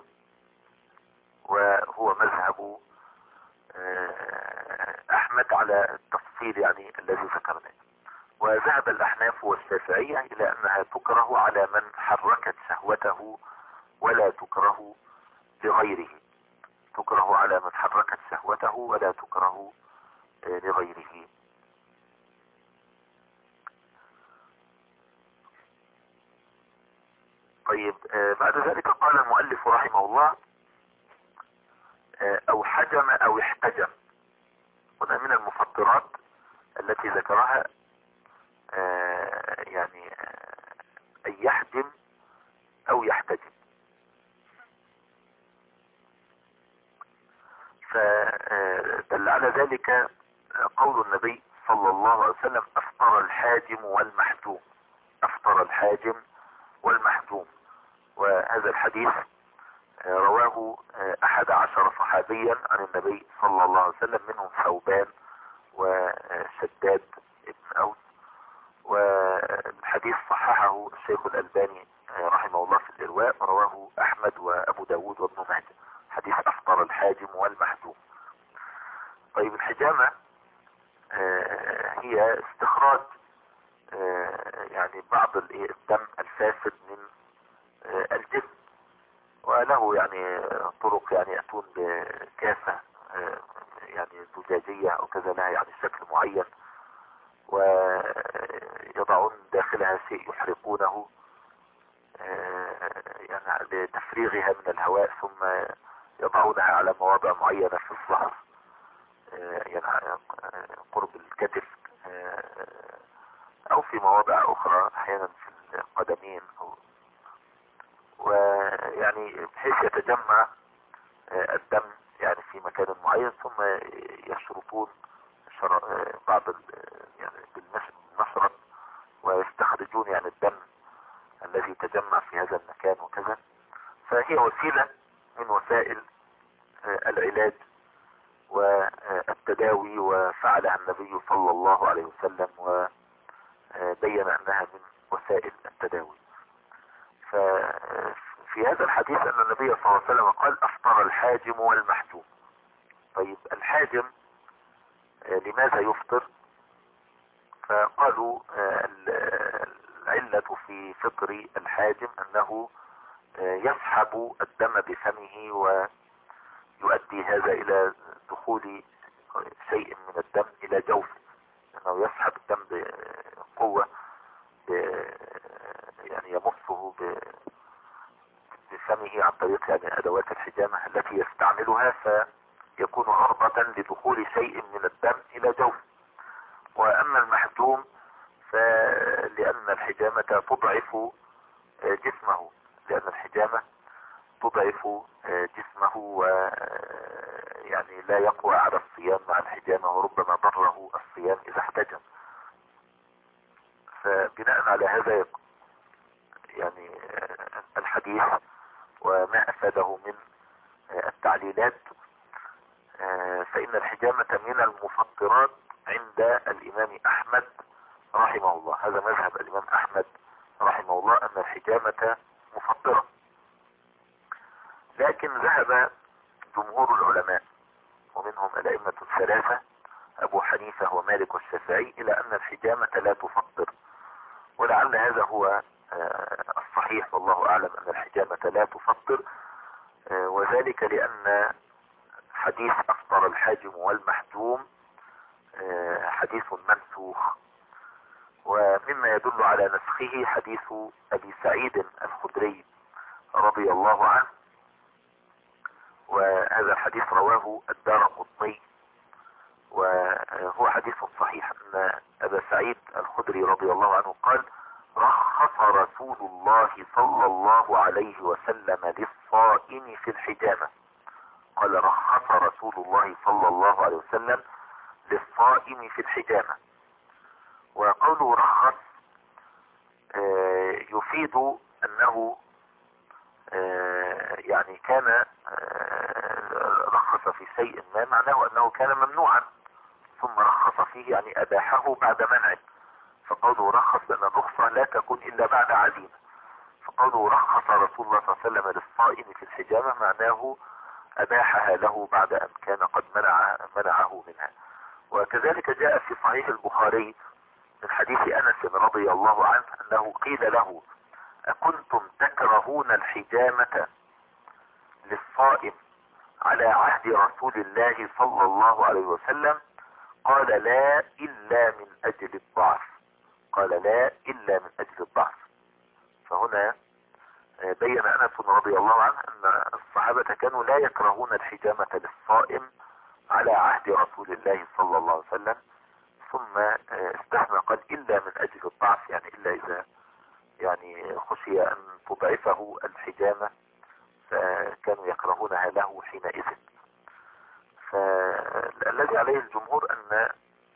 S1: وهو مذهب أحمد على التفصيل يعني الذي ذكرناه. وذهب الأحناف والشافعية إلى أنها تكره على من حركت شهوته ولا تكره لغيره، تكره على من حركت شهوته ولا تكره لغيره. طيب، بعد ذلك قال المؤلف رحمه الله: أو حجم أو احتجم. هنا من المفطرات التي ذكرها يعني أن يحجم أو يحتجم. فدل على ذلك قول النبي صلى الله عليه وسلم: أفطر الحاجم والمحجوم. أفطر الحاجم والمحجوم. وهذا الحديث رواه أحد عشر صحابيا عن النبي صلى الله عليه وسلم، منهم ثوبان وشداد ابن أوس. والحديث صححه الشيخ الألباني رحمه الله في الإرواء، رواه أحمد وأبو داود وابن ماجه، حديث أفطر الحاجم والمحجوم. طيب، الحجامة هي استخراج يعني بعض الدم الفاسد من الجسم، وله يعني طرق، يعني يأتون بكاسة يعني زجاجية أو كذا لها يعني شكل معين، ويضعون داخلها شيء يحرقونه يعني لتفريغها من الهواء، ثم يضعونها على مواضع معينة في الظهر، يعني قرب الكتف أو في مواضع أخرى، أحيانا في القدمين، أو ويعني بحيث يتجمع الدم يعني في مكان معين، ثم يشرطون بعض يعني بالمشرط ويستخرجون يعني الدم الذي تجمع في هذا المكان وكذا. فهي وسيلة من وسائل العلاج التداوي وفعلها النبي صلى الله عليه وسلم وبين أنها من وسائل التداوي. ففي هذا الحديث أن النبي صلى الله عليه وسلم قال أفطر الحاجم والمحجوم. طيب الحاجم لماذا يفطر؟ فقالوا العلة في فطر الحاجم أنه يسحب الدم بفمه ويؤدي هذا إلى دخول شيء من الدم إلى جوفه، أنه يسحب الدم بقوة يعني يمصه بفمه عن طريق يعني أدوات الحجامة التي يستعملها، فيكون عرضة لدخول شيء من الدم إلى جوفه. وأما المحجوم فلأن الحجامة تضعف جسمه، لأن الحجامة تضعف جسمه ويعني لا يقوى على الصيام مع الحجامة، وربما ضره الصيام إذا احتجم. فبناء على هذا يعني الحديث وما أفاده من التعليلات، فإن الحجامة من المفطرات عند الإمام أحمد رحمه الله. هذا مذهب الإمام أحمد رحمه الله أن الحجامة مفطرة. لكن ذهب جمهور العلماء ومنهم الأئمة الثلاثة أبو حنيفة ومالك والشافعي إلى أن الحجامة لا تفطر، ولعل هذا هو الصحيح والله أعلم، أن الحجامة لا تفطر، وذلك لأن حديث أفطر الحاجم والمحجوم حديث منسوخ. ومما يدل على نسخه حديث أبي سعيد الخدري رضي الله عنه، وهذا الحديث رواه الدارقطني وهو حديث صحيح، أن أبا سعيد الخدري رضي الله عنه قال رخص رسول الله صلى الله عليه وسلم للصائم في الحجامة. قال رخص رسول الله صلى الله عليه وسلم للصائم في الحجامة. وقوله رخص يفيد أنه يعني كان رخص في شيء ما، معناه أنه كان ممنوعا ثم رخص فيه، يعني أباحه بعد منعه. فقوله رخص لأن الرخصة لا تكون إلا بعد عزيمة، فقوله رخص رسول الله صلى الله عليه وسلم للصائم في الحجامة معناه أباحها له بعد أن كان قد منع منعه منها. وكذلك جاء في صحيح البخاري من حديث أنس رضي الله عنه أنه قيل له أكنتم تكرهون الحجامة للصائم على عهد رسول الله صلى الله عليه وسلم؟ قال لا إلا من أجل الضعف. قال لا إلا من أجل الضعف. فهنا بين أنس رضي الله عنه أن الصحابة كانوا لا يكرهون الحجامة للصائم على عهد رسول الله صلى الله عليه وسلم، ثم استثنى قال إلا من أجل الضعف، يعني إلا إذا يعني خشي أن تضعفه الحجامة فكانوا يكرهونها له حينئذ. فالذي عليه الجمهور أن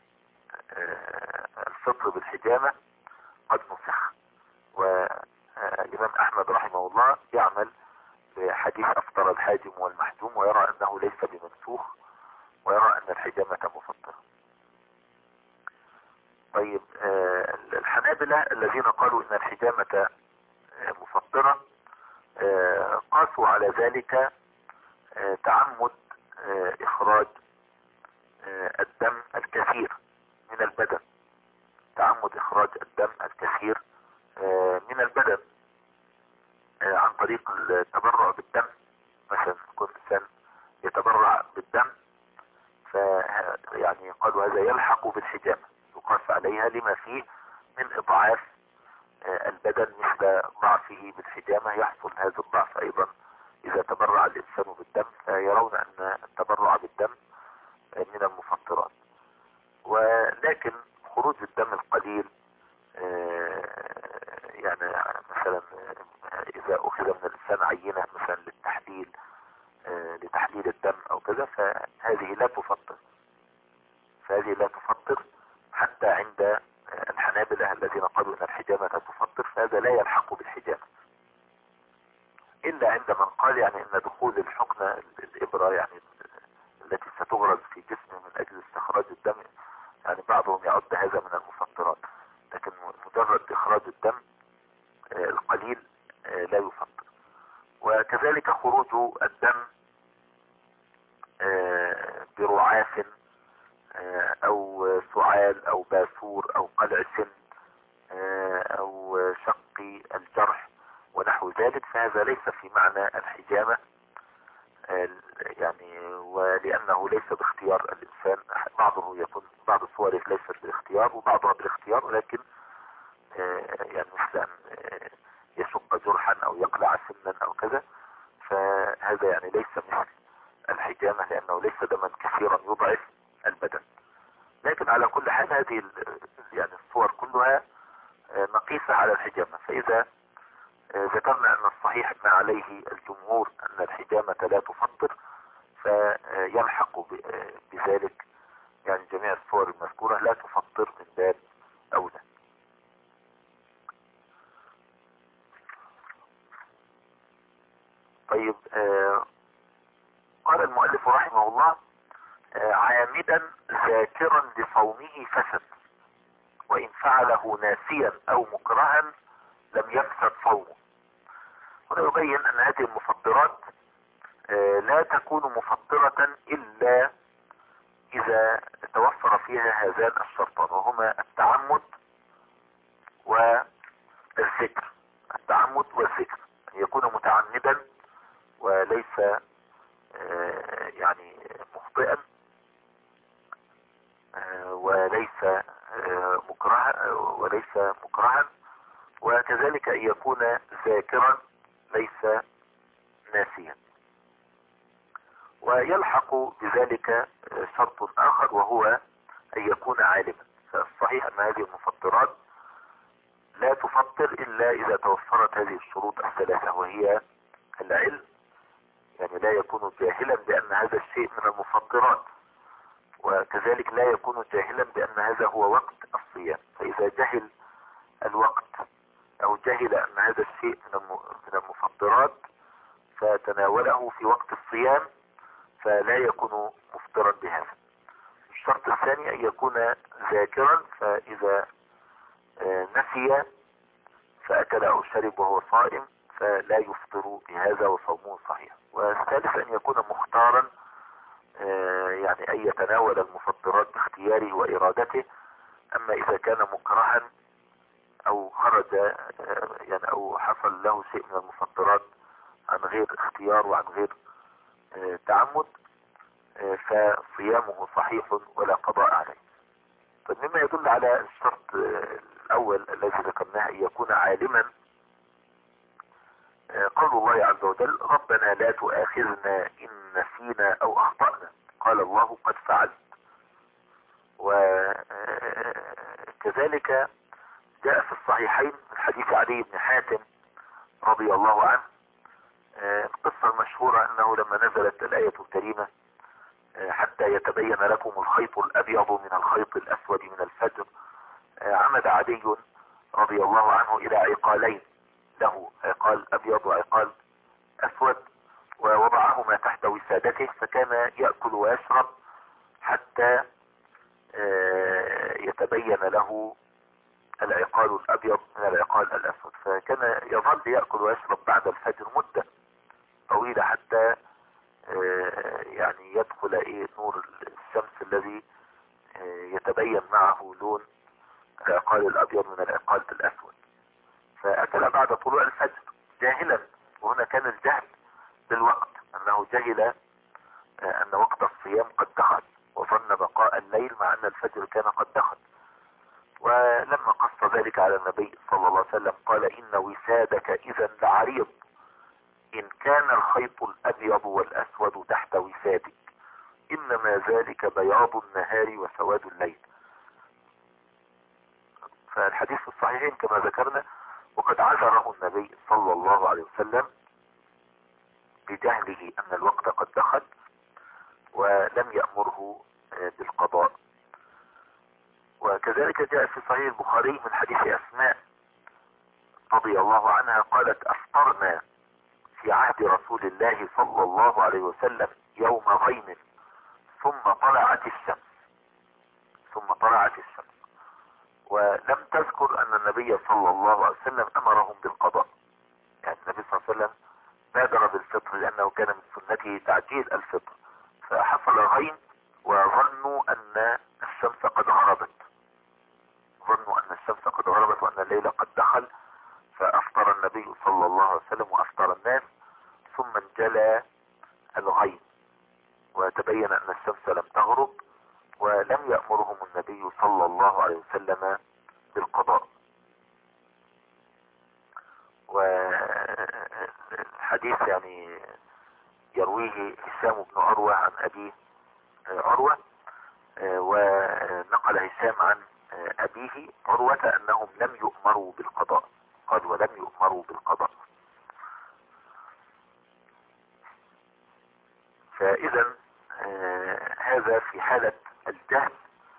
S1: الفطر بالحجامة قد نسخ، والإمام أحمد رحمه الله يعمل بحديث أفطر الحاجم والمحجوم ويرى أنه ليس بمنسوخ، ويرى أن الحجامة مفطرة. طيب الحنابلة الذين قالوا أن الحجامة مفطرة قاسوا على ذلك تعمد إخراج الدم الكثير من البدن، تعمد إخراج الدم الكثير من البدن عن طريق التبرع بالدم. مثلا يكون إنسان يتبرع بالدم فيعني قالوا هذا يلحق بالحجامة، يقاس عليها لما فيه من إضعاف البدن مثل ضعفه بالحجامة، يحصل هذا الضعف أيضا إذا تبرع الإنسان بالدم، فيرون أن التبرع بالدم من المفطرات. ولكن خروج الدم القليل يعني مثلا إذا أخذ من الإنسان عينة مثلا للتحليل لتحليل الدم أو كذا، فهذه لا تفطر، فهذه لا تفطر حتى عند الحنابلة الذين قالوا أن الحجامة تفطر، فهذا لا يلحق بالحجامة، إلا عند من قال يعني أن دخول الحقنة الإبرة يعني التي ستغرز في جسمه من اجل استخراج الدم، يعني بعضهم يعد هذا من المفطرات، لكن مجرد اخراج الدم القليل لا يفطر. وكذلك خروج الدم برعاف او سعال او باسور او قلع سن او شق الجرح ونحو ذلك، فهذا ليس في معنى الحجامة، يعني ولأنه ليس باختيار الإنسان. بعضه يكون بعض صوره ليست بالاختيار وبعضها بالاختيار، ولكن يعني مثل أن يشق جرحا أو يقلع سنا أو كذا، فهذا يعني ليس مثل الحجامة لأنه ليس دما كثيرا يضعف البدن. لكن على كل حال هذه يعني الصور كلها مقيسة على الحجامة. فإذا ذكرنا أن الصحيح ما عليه الجمهور أن الحجامة لا تفطر، فيلحق بذلك يعني جميع الصور المذكورة لا تفطر من باب أولى. طيب، آه قال المؤلف رحمه الله: آه عامدا ذاكرا لصومه فسد، وإن فعله ناسيا أو مكرها لم يفسد صومه. هنا يبين أن هذه المفطرات آه لا تكون مفطرة إلا إذا توفر فيها هذان الشرطان، وهما التعمد والذكر. التعمد والذكر، أن يكون متعمدا وليس آه يعني مخطئا، آه وليس آه مكرها وليس مكرها، وكذلك أن يكون ذاكرا ليس ناسيا. ويلحق بذلك شرط آخر وهو أن يكون عالما. فالصحيح أن هذه المفطرات لا تفطر إلا إذا توفرت هذه الشروط الثلاثة، وهي العلم، يعني لا يكون جاهلا بأن هذا الشيء من المفطرات، وكذلك لا يكون جاهلا بأن هذا هو وقت الصيام. فإذا جهل الوقت أو جهل أن هذا الشيء من المفطرات فتناوله في وقت الصيام فلا يكون مفطرا بهذا. الشرط الثاني أن يكون ذاكرا، فإذا نسي فأكل أو شرب وهو صائم فلا يفطر بهذا وصومه صحيح. والثالث أن يكون مختارا، يعني أن يتناول المفطرات باختياره وإرادته. أما إذا كان مكرها أو خرج يعني أو حصل له شيء من المفطرات عن غير اختيار وعن غير تعمد فصيامه صحيح ولا قضاء عليه. فمما يدل على الشرط الأول الذي ذكرناه أن يكون عالما قول الله عز وجل: ربنا لا تؤاخذنا إن نسينا أو أخطأنا، قال الله قد فعلت. وكذلك جاء في الصحيحين من حديث علي بن حاتم رضي الله عنه القصة المشهورة أنه لما نزلت الآية الكريمة: حتى يتبين لكم الخيط الأبيض من الخيط الأسود من الفجر، عمد علي رضي الله عنه إلى عقالين له، عقال أبيض وعقال أسود، ووضعهما تحت وسادته، فكان يأكل ويشرب حتى يتبين له العقال الأبيض من العقال الأسود. فكان يظل يأكل ويشرب بعد الفجر مدة طويلة حتى يعني يدخل ايه نور الشمس الذي يتبين معه لون العقال الأبيض من العقال الأسود. فأكل بعد طلوع الفجر جاهلا، وهنا كان الجهل بالوقت، أنه جهل أن وقت الصيام قد دخل وظن بقاء الليل مع أن الفجر كان قد دخل. ولما قص ذلك على النبي صلى الله عليه وسلم قال: إن وسادك إذا لعريض، إن كان الخيط الأبيض والأسود تحت وسادك، إنما ذلك بياض النهار وسواد الليل. فالحديث في الصحيحين كما ذكرنا، وقد عذره النبي صلى الله عليه وسلم بجهله أن الوقت قد دخل، ولم يأمره بالقضاء. وكذلك جاء في صحيح البخاري من حديث أسماء رضي الله عنها قالت: أفطرنا في عهد رسول الله صلى الله عليه وسلم يوم غيم ثم طلعت الشمس ثم طلعت الشمس ولم تذكر ان النبي صلى الله عليه وسلم امرهم بالقضاء. يعني النبي صلى الله عليه وسلم بادر بالفطر لانه كان من سنته تعجيل الفطر، فحصل غيم وظنوا ان الشمس قد غربت ظنوا ان الشمس قد غربت وان الليل قد دخل، فافطر النبي صلى الله عليه وسلم وافطر الناس، ثم انجلى الغيم وتبين ان الشمس لم تغرب، ولم يأمرهم النبي صلى الله عليه وسلم بالقضاء. والحديث يعني يرويه هشام بن عروة عن أبي عروة، ونقل هشام عن أبيه عروة أنهم لم يؤمروا بالقضاء، قال ولم يؤمروا بالقضاء. فإذا هذا في حالة الجهل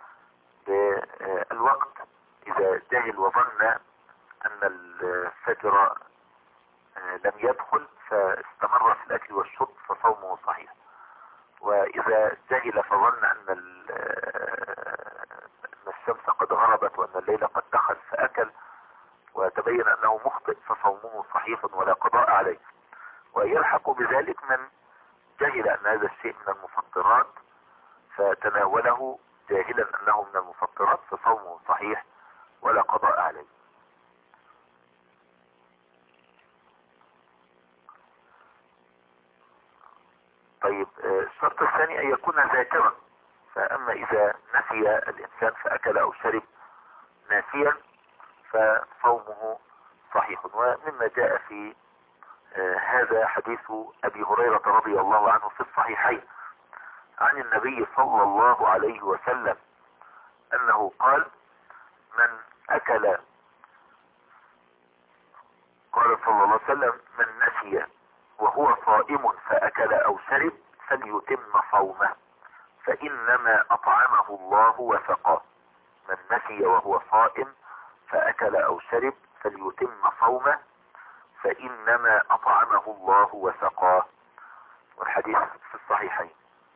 S1: بالوقت، إذا جهل وظن أن الفجر لم يدخل فاستمر في الأكل والشرب فصومه صحيح. وإذا جهل فظن أن الشمس قد غربت وأن الليل قد دخل فأكل وتبين أنه مخطئ فصومه صحيح ولا قضاء عليه. ويلحق بذلك من جهل أن هذا الشيء من المفطرات فتناوله جاهلا أنه من المفطرات فصومه صحيح ولا قضاء عليه. طيب الشرط الثاني أن يكون ذاكرا، فأما إذا نسي الإنسان فأكل أو شرب ناسيا فصومه صحيح. ومما جاء في هذا حديث أبي هريرة رضي الله عنه في الصحيحين عن النبي صلى الله عليه وسلم أنه قال: من أكل قال صلى الله عليه وسلم: من نسي وهو صائم فأكل أو شرب فليتم صومه فإنما أطعمه الله وسقاه. من نسي وهو صائم فأكل أو شرب فليتم صومه فإنما أطعمه الله وسقاه. والحديث في الصحيحين.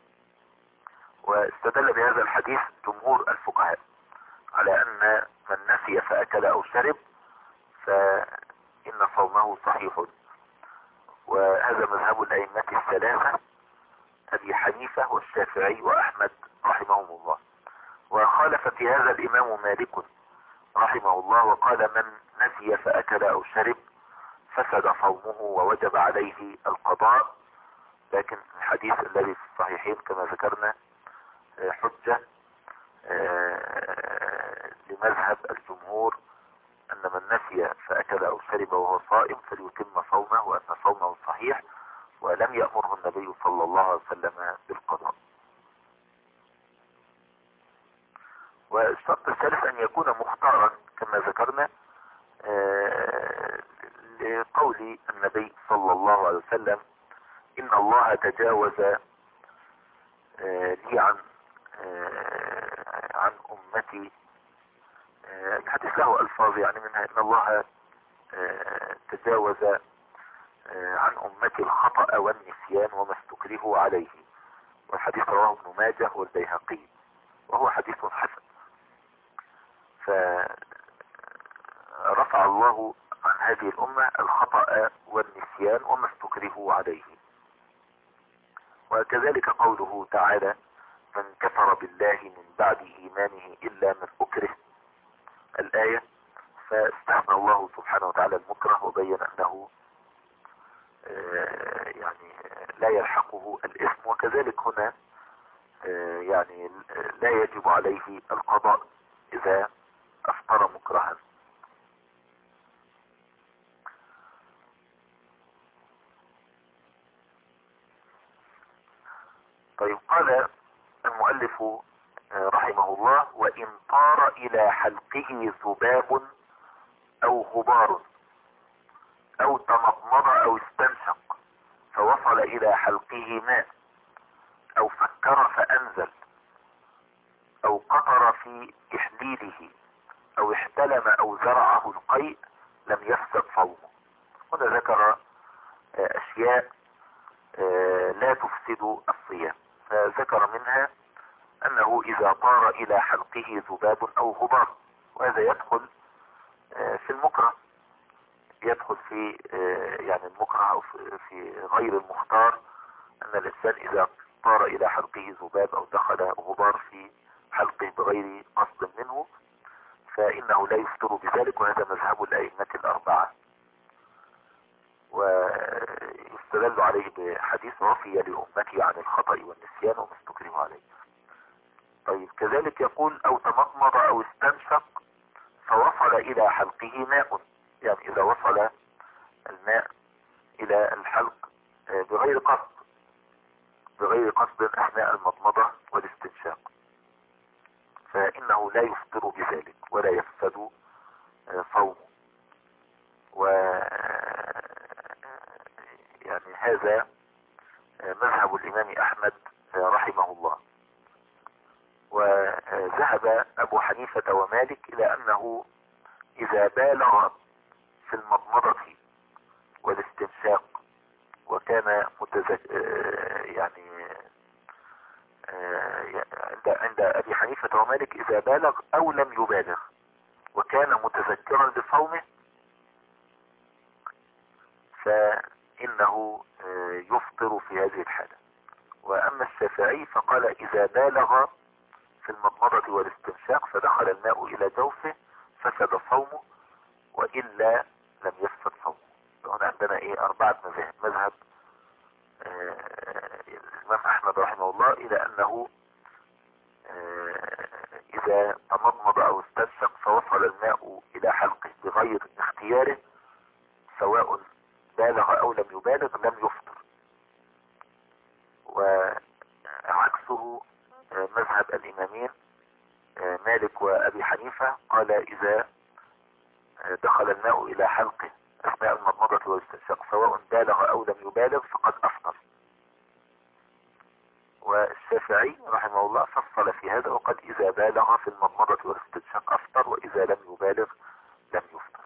S1: واستدل بهذا الحديث جمهور الفقهاء على أن من نسي فأكل أو شرب فإن صومه صحيح، وهذا مذهب الأئمة الثلاثة أبي حنيفة والشافعي وأحمد رحمهم الله. وخالف في هذا الإمام مالك رحمه الله وقال: من نسي فأكل أو شرب فسد صومه ووجب عليه القضاء. لكن الحديث الذي في الصحيحين كما ذكرنا حجة لمذهب الجمهور أن من نسي فأكل أو شرب وهو صائم فليتم صومه وأن صومه صحيح، ولم يأمره النبي صلى الله عليه وسلم بالقضاء. والشرط الثالث أن يكون مختارا كما ذكرنا لقول النبي صلى الله عليه وسلم: إن الله تجاوز لي عن عن أمتي. الحديث له ألفاظ يعني منها: إن الله تجاوز عن أمتي الخطأ والنسيان وما استكرهوا عليه. والحديث رواه ابن ماجه والبيهقي وهو حديث حسن. فرفع الله عن هذه الأمة الخطأ والنسيان وما استكرهوا عليه. وكذلك قوله تعالى: من كفر بالله من بعد إيمانه إلا من أكره، الآية. فاستثنى الله سبحانه وتعالى المكره وبين أنه يعني لا يلحقه الإثم، وكذلك هنا يعني لا يجب عليه القضاء إذا أفطر مكرها. طيب، قال المؤلف رحمه الله: وإن طار إلى حلقه ذباب أو غبار أو تمضمض أو استنشق فوصل إلى حلقه ماء أو فكر فأنزل أو قطر في إحليله أو احتلم أو زرعه القيء لم يفسد صومه. هنا ذكر أشياء لا تفسد الصيام، وذكر منها أنه إذا طار إلى حلقه ذباب أو غبار، وهذا يدخل في المكره، يدخل في يعني المكره أو في غير المختار، أن الإنسان إذا طار إلى حلقه ذباب أو دخل غبار في حلقه بغير قصد منه فإنه لا يفطر بذلك، وهذا مذهب الأئمة الأربعة. ويستدل عليه بحديث عفي لأمتي عن الخطأ والنسيان وما استكرهوا عليه. طيب كذلك يقول أو تمضمض أو استنشق فوصل إلى حلقه ماء، يعني إذا وصل الماء إلى الحلق بغير قصد بغير قصد أثناء المضمضة والاستنشاق فإنه لا يفطر بذلك ولا يفسد صومه. و يعني هذا مذهب الإمام أحمد رحمه الله. وذهب أبو حنيفة ومالك إلى أنه إذا بالغ في المضمضة والاستنشاق وكان متزك... يعني عند أبي حنيفة ومالك إذا بالغ أو لم يبالغ وكان متذكرا لصومه فإنه يفطر في هذه الحالة. وأما الشافعي فقال إذا بالغ في المضمضة والاستنشاق فدخل الماء إلى جوفه فسد صومه وإلا لم يفسد صومه. هنا عندنا إيه أربعة مذاهب. مذهب الإمام أحمد رحمه الله إلى أنه إذا تمضمض أو استنشق فوصل الماء إلى حلقه بغير اختياره سواء بالغ أو لم يبالغ لم يفطر. وعكسه مذهب الإمامين مالك وأبي حنيفة قال إذا دخل الماء إلى حلقه أثناء المضمضة والاستنشاق سواء بالغ أو لم يبالغ فقد أفطر. والشافعي رحمه الله فصل في هذا وقال إذا بالغ في المضمضة والاستنشاق أفطر وإذا لم يبالغ لم يفطر.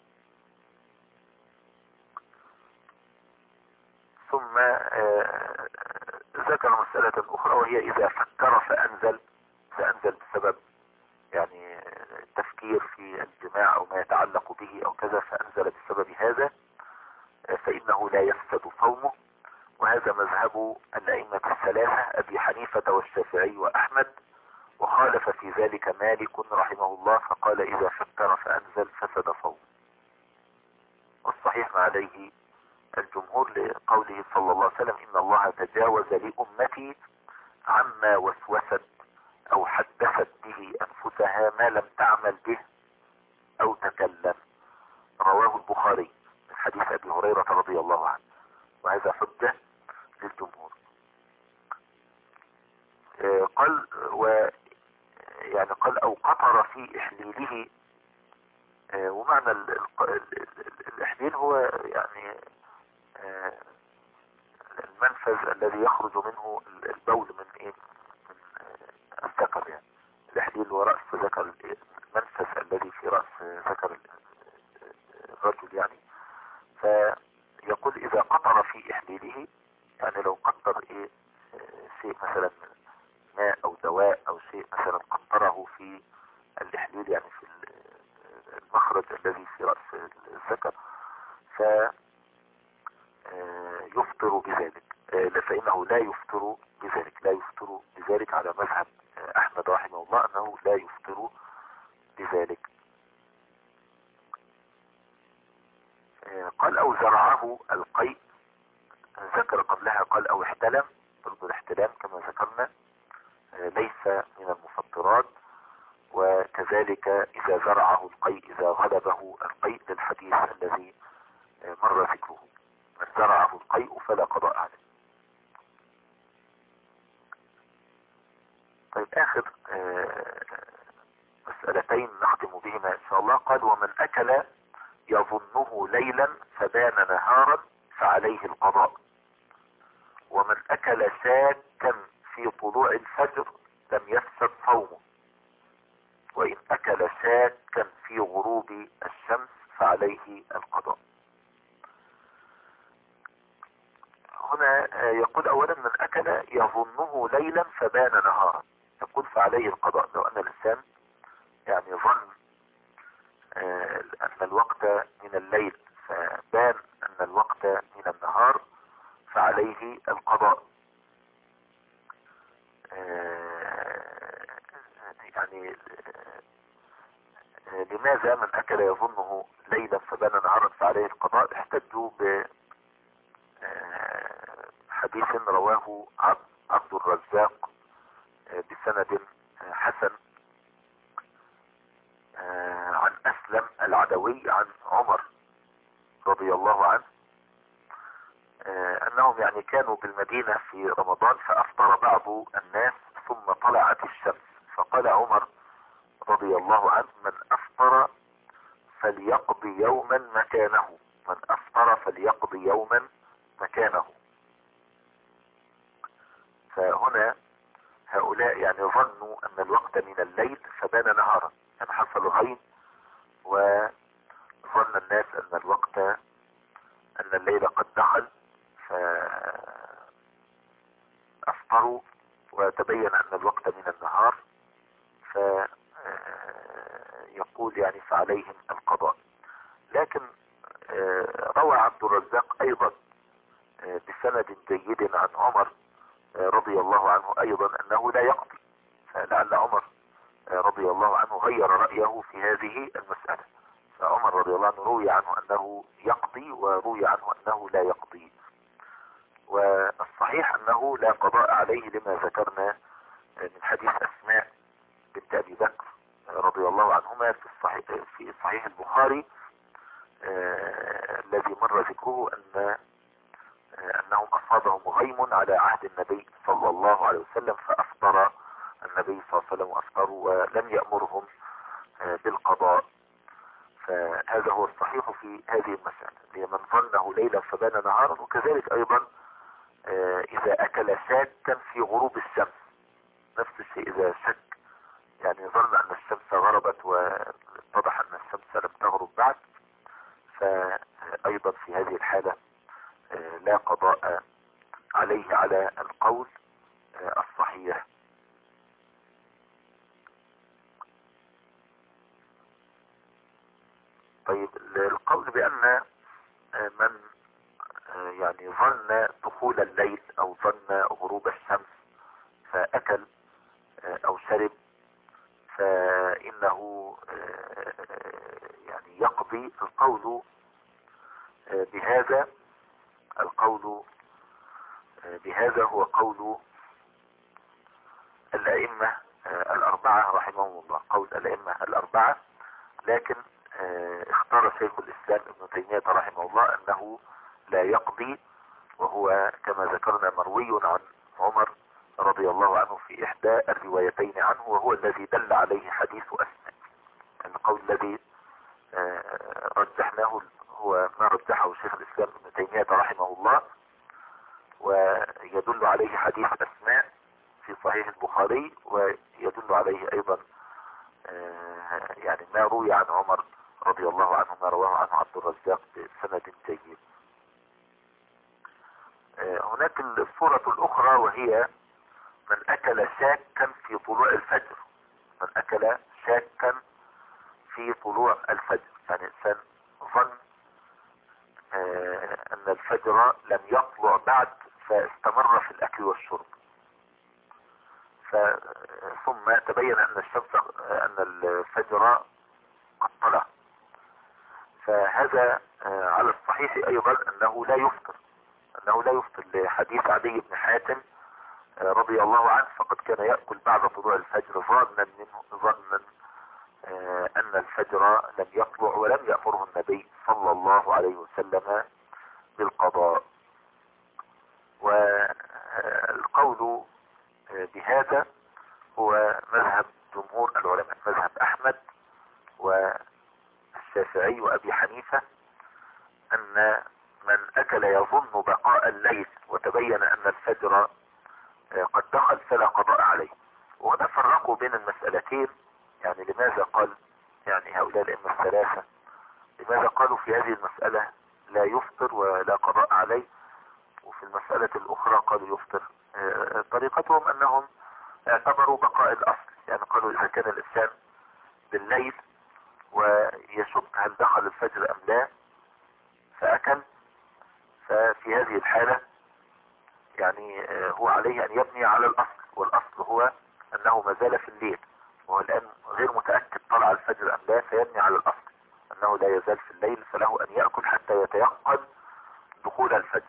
S1: ثم ذكر مسألة أخرى وهي إذا فكر فأنزل فأنزل بسبب يعني التفكير في الجماع أو ما يتعلق به أو كذا فأنزل بسبب هذا فإنه لا يفسد صومه. وهذا مذهب الأئمة الثلاثة أبي حنيفة والشافعي وأحمد. وخالف في ذلك مالك رحمه الله فقال إذا فكر فأنزل فسد صومه. والصحيح ما عليه الجمهور لقوله صلى الله عليه وسلم إن الله تجاوز لأمتي عما وسوست أو حدثت به أنفسها ما لم تعمل به أو تكلم. رواه البخاري من حديث أبي هريرة رضي الله عنه. وهذا حجة للجمهور. قال و يعني قال أو قطر في إحليله. ومعنى الإحليل هو يعني المنفذ الذي يخرج منه البول من ايه من الذكر. يعني الإحليل هو رأس ذكر المنفذ الذي في رأس ذكر الرجل يعني. فيقول إذا قطر في إحليله يعني لو قطر ايه شيء مثلا ماء او دواء او شيء مثلا قطره في الإحليل يعني في المخرج الذي في رأس الذكر ف يفطر بذلك. فإنه لا يفطر بذلك لا يفطر بذلك على مذهب أحمد رحمه الله أنه لا يفطر بذلك. قال أو زرعه القيء. ذكر قبلها قال أو احتلم. برضو الاحتلام كما ذكرنا ليس من المفطرات. وكذلك إذا زرعه القيء إذا غلبه القيء للحديث الذي مر ذكره من زرعه القيء فلا قضاء عليه. طيب آخر مسألتين نختم بهما إن شاء الله. قال ومن أكل يظنه ليلا فبان نهارا فعليه القضاء. ومن أكل شاكا في طلوع الفجر لم يفسد صومه. وإن أكل شاكا في غروب الشمس فعليه القضاء. هنا يقول أولا من أكل يظنه ليلا فبان نهارا، يقول فعليه القضاء. لو ان الانسان يعني ظن آه ان الوقت من الليل فبان ان الوقت من النهار فعليه القضاء. آه يعني آه لماذا من اكل يظنه ليلا فبان نهارا فعليه القضاء؟ احتجوا ب حديث رواه عبد الرزاق بسند حسن عن أسلم العدوي عن عمر رضي الله عنه أنهم يعني كانوا بالمدينة في رمضان فأفطر بعض الناس ثم طلعت الشمس، فقال عمر رضي الله عنه: من أفطر فليقضي يوما مكانه، من أفطر فليقضي يوما مكانه. فهنا هؤلاء يعني ظنوا ان الوقت من الليل فبان نهارا، يعني حصل غيم وظن الناس ان الوقت ان الليل قد دخل فافطروا وتبين ان الوقت من النهار، فيقول يعني فعليهم القضاء. لكن روى عبد الرزاق ايضا بسند جيد عن عمر رضي الله عنه ايضا انه لا يقضي، فلعل عمر رضي الله عنه غير رأيه في هذه المسألة. فعمر رضي الله عنه روي عنه انه يقضي وروي عنه انه لا يقضي، والصحيح انه لا قضاء عليه لما ذكرنا من حديث اسماء بنت ابي بكر رضي الله عنهما في الصحيح في صحيح البخاري الذي مر ذكره ان انهم اصابهم غيم على عهد النبي صلى الله عليه وسلم فافطر النبي صلى الله عليه وسلم وافطروا ولم يأمرهم بالقضاء. فهذا هو الصحيح في هذه المسألة، لمن ظنه ليلا فبان نهارا. وكذلك ايضا اذا اكل شاكا في غروب الشمس، نفس الشيء اذا شك يعني ظن ان الشمس غربت واتضح ان الشمس لم تغرب بعد، فايضا في هذه الحالة لا قضاء عليه على القول الصحيح. طيب القول بأن من يعني ظن دخول الليل او ظن غروب الشمس فأكل او شرب فإنه يعني يقضي، القول بهذا القول بهذا هو قول الأئمة الأربعة رحمهم الله، قول الأئمة الأربعة. لكن اختار شيخ الإسلام ابن تيمية رحمه الله أنه لا يقضي، وهو كما ذكرنا مروي عن عمر رضي الله عنه في إحدى الروايتين عنه، وهو الذي دل عليه حديث أسماء. القول الذي رجحناه هو ما رجحه شيخ الإسلام ابن تيمية رحمه الله، ويدل عليه حديث أسماء في صحيح البخاري، ويدل عليه أيضا يعني ما روي عن عمر رضي الله عنه، ما رواه عنه عبد الرزاق بسند جيد. هناك الصورة الأخرى وهي من أكل شاكا في طلوع الفجر، من أكل شاكا في طلوع الفجر، يعني إنسان ظن أن الفجر لم يطلع بعد فاستمر في الأكل والشرب، ثم تبين أن الشمس أن الفجر قد طلع، فهذا على الصحيح أيضا أنه لا يفطر، أنه لا يفطر لحديث عدي بن حاتم رضي الله عنه، فقد كان يأكل بعد طلوع الفجر ظنا منه ظنا أن الفجر لم يطلع ولم يأمره النبي صلى الله عليه وسلم بالقضاء. والقول بهذا هو مذهب جمهور العلماء، مذهب أحمد والشافعي وأبي حنيفة، أن من أكل يظن بقاء الليل وتبين أن الفجر قد دخل فلا قضاء عليه. وهنا فرقوا بين المسألتين، يعني لماذا قال يعني هؤلاء الأئمة الثلاثة لماذا قالوا في هذه المسألة لا يفطر ولا قضاء عليه؟ وفي المسألة الأخرى قالوا يفطر. آه، طريقتهم أنهم اعتبروا بقاء الأصل، يعني قالوا إذا كان الإنسان بالليل ويشك هل دخل الفجر أم لا فأكل، ففي هذه الحالة يعني آه، هو عليه أن يبني على الأصل، والأصل هو أنه ما زال في الليل، وهو الآن غير متأكد طلع الفجر أم لا، فيبني على الأصل أنه لا يزال في الليل، فله أن يأكل حتى يتيقن دخول الفجر.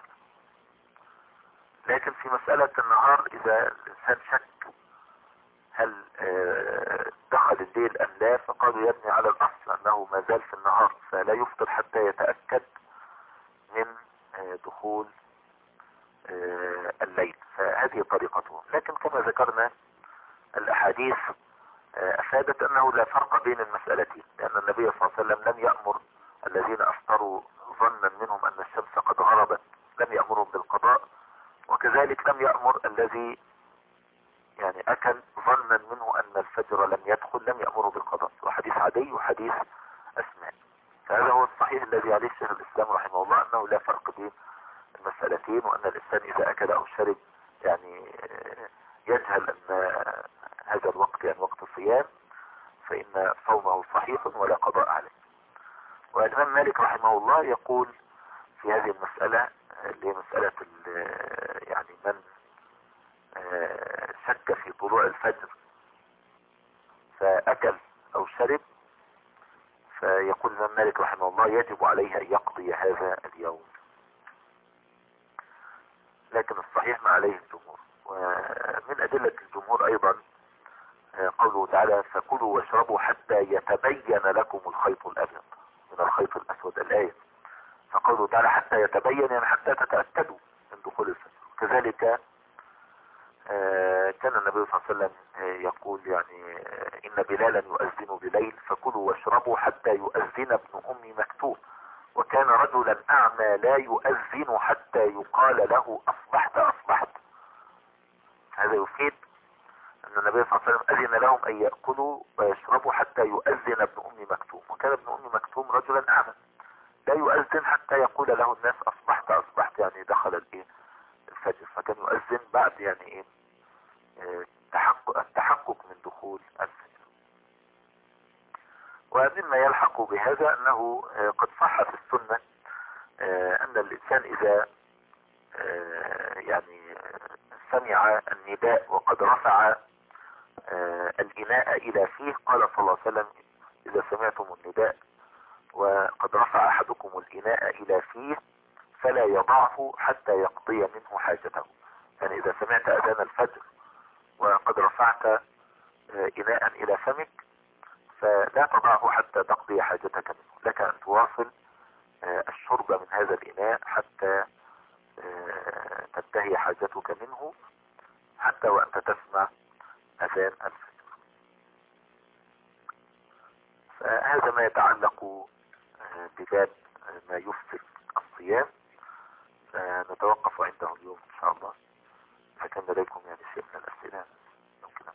S1: لكن في مسألة النهار إذا الإنسان شك هل آه، دخل الليل أم لا، فقالوا يبني على الأصل أنه ما زال في النهار، فلا يفطر حتى يتأكد من آه، دخول آه، الليل. فهذه طريقتهم. لكن كما ذكرنا الأحاديث آه، أفادت أنه لا فرق بين المسألتين، لأن النبي صلى الله عليه وسلم لم يأمر الذين أفطروا ظنا منهم أن الشمس قد غربت، لم يأمرهم بالقضاء، وكذلك لم يأمر الذي يعني أكل ظنا منه أن الفجر لم يدخل لم يأمره بالقضاء. وحديث عدي وحديث أسماء. فهذا هو الصحيح الذي عليه الشيخ الإسلام رحمه الله، أنه لا فرق بين المسألتين، وأن الإنسان إذا أكل أو شرب يعني يجهل أن هذا الوقت يعني وقت الصيام فإن صومه صحيح ولا قضاء عليه. والإمام مالك رحمه الله يقول في هذه المسألة اللي هي مسألة يعني من شك في طلوع الفجر فأكل أو شرب، فيقول الإمام مالك رحمه الله يجب عليه أن يقضي هذا اليوم. لكن الصحيح ما عليه الجمهور. ومن أدلة الجمهور أيضا قوله تعالى فكلوا واشربوا حتى يتبين لكم الخيط الأبيض من الخيط الأسود، الآية. فقوله تعالى حتى يتبين يعني حتى تتأكدوا من دخول الفجر. كذلك كان النبي صلى الله عليه وسلم يقول يعني إن بلالا يؤذن بليل فكلوا واشربوا حتى يؤذن ابن أم مكتوم، وكان رجلا أعمى لا يؤذن حتى يقال له أصبحت أصبحت. هذا يفيد أن النبي صلى الله عليه وسلم أذن لهم أن يأكلوا ويشربوا حتى يؤذن ابن أم مكتوم، وكان ابن أم مكتوم رجلا أعمى لا يؤذن حتى يقول له الناس أصبحت أصبحت يعني دخل الإيه الفجر، فكان يؤذن بعد يعني إيه التحقق, التحقق من دخول الفجر. ومما يلحق بهذا أنه قد صح في السنة أن الإنسان إذا يعني سمع النداء وقد رفع الإناء إلى فيه، قال صلى الله عليه وسلم إذا سمعتم النداء وقد رفع أحدكم الإناء إلى فيه فلا يضعه حتى يقضي منه حاجته. يعني إذا سمعت أذان الفجر وقد رفعت إناء إلى فمك فلا تضعه حتى تقضي حاجتك منه، لك أن تواصل الشرب من هذا الإناء حتى تنتهي حاجتك منه، حتى وأنت تسمع أذان الفجر. فهذا ما يتعلق بباب ما يفسد الصيام. نتوقف عنده اليوم إن شاء الله. فكان لديكم يعني شيء من الأسئلة ممكن.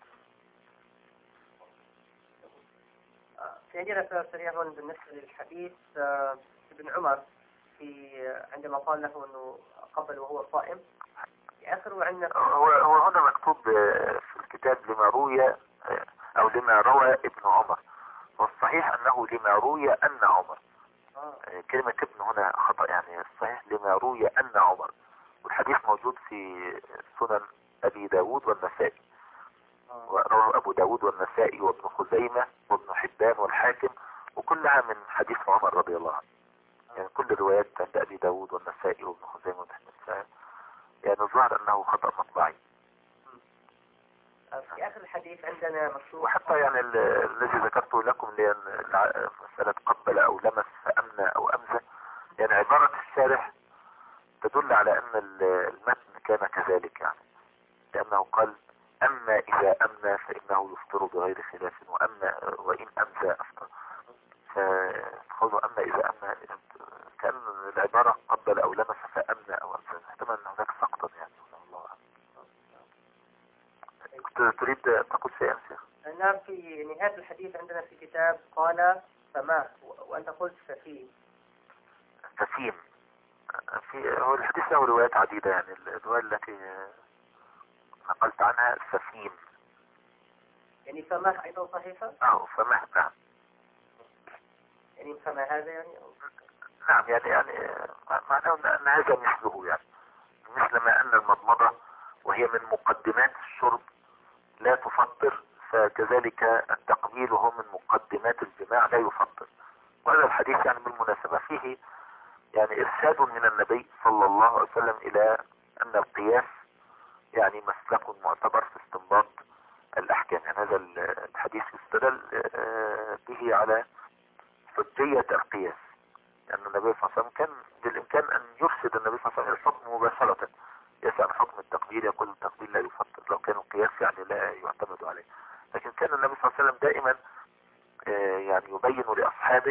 S2: في عندنا سؤال سريع هون بالنسبة للحديث ابن عمر في عندما قال له أنه قبل وهو صائم يأخر عندنا.
S1: هو هو هنا مكتوب في الكتاب لما روي أو لما روى ابن عمر، والصحيح أنه لما روي أن عمر. آه. كلمة ابن هنا خطأ، يعني الصحيح لما روي أن عمر، والحديث موجود في سنن أبي داود والنسائي. آه. ورواه أبو داود والنسائي وابن خزيمة وابن حبان والحاكم، وكلها من حديث عمر رضي الله عنه. آه. يعني كل الروايات عند أبي داود والنسائي وابن خزيمة وابن حبان، يعني الظاهر أنه خطأ مطبعي.
S2: في آخر الحديث عندنا مكتوب،
S1: وحتى يعني الذي ذكرته لكم لأن مسألة قبل أو لمس فأمنى أو أمزة، يعني عبارة الشارح تدل على أن المتن كان كذلك، يعني لأنه قال أما إذا أمنى فإنه يفطر بغير خلاف، وأما وإن أمزى أفطر. فقالوا أما إذا أمنى كان العبارة قبل أو لمس فأمنى أو أمزى، احتمال أن هناك سقطا يعني. تريد تقول شيئا شيخ؟
S2: نعم. في نهاية الحديث عندنا في كتاب قال فمات وأنت قلت ففيم.
S1: ففيم في هو الحديث له روايات عديدة، يعني الرواية التي نقلت عنها السفين.
S2: يعني فمه أيضا صحيحة؟
S1: اه فمه، نعم.
S2: يعني فما هذا يعني أو...
S1: نعم يعني يعني معناه أن هذا مثله، يعني مثل ما أن المضمضة وهي من مقدمات الشرب لا تفطر، فكذلك التقبيل وهو من مقدمات الجماع لا يفطر. وهذا الحديث يعني بالمناسبة فيه يعني إرشاد من النبي صلى الله عليه وسلم إلى أن القياس يعني مسلك معتبر في استنباط الأحكام. يعني هذا الحديث يستدل به على حجية القياس، لأن يعني النبي صلى الله عليه وسلم كان بالإمكان أن يرشد النبي صلى الله عليه وسلم الحكم مباشرة، يسأل حكم التقبيل يقول التقبيل لا يفطر لو كان القياس يعني لا يعتمد عليه. لكن كان النبي صلى الله عليه وسلم دائما يعني يبين لأصحابه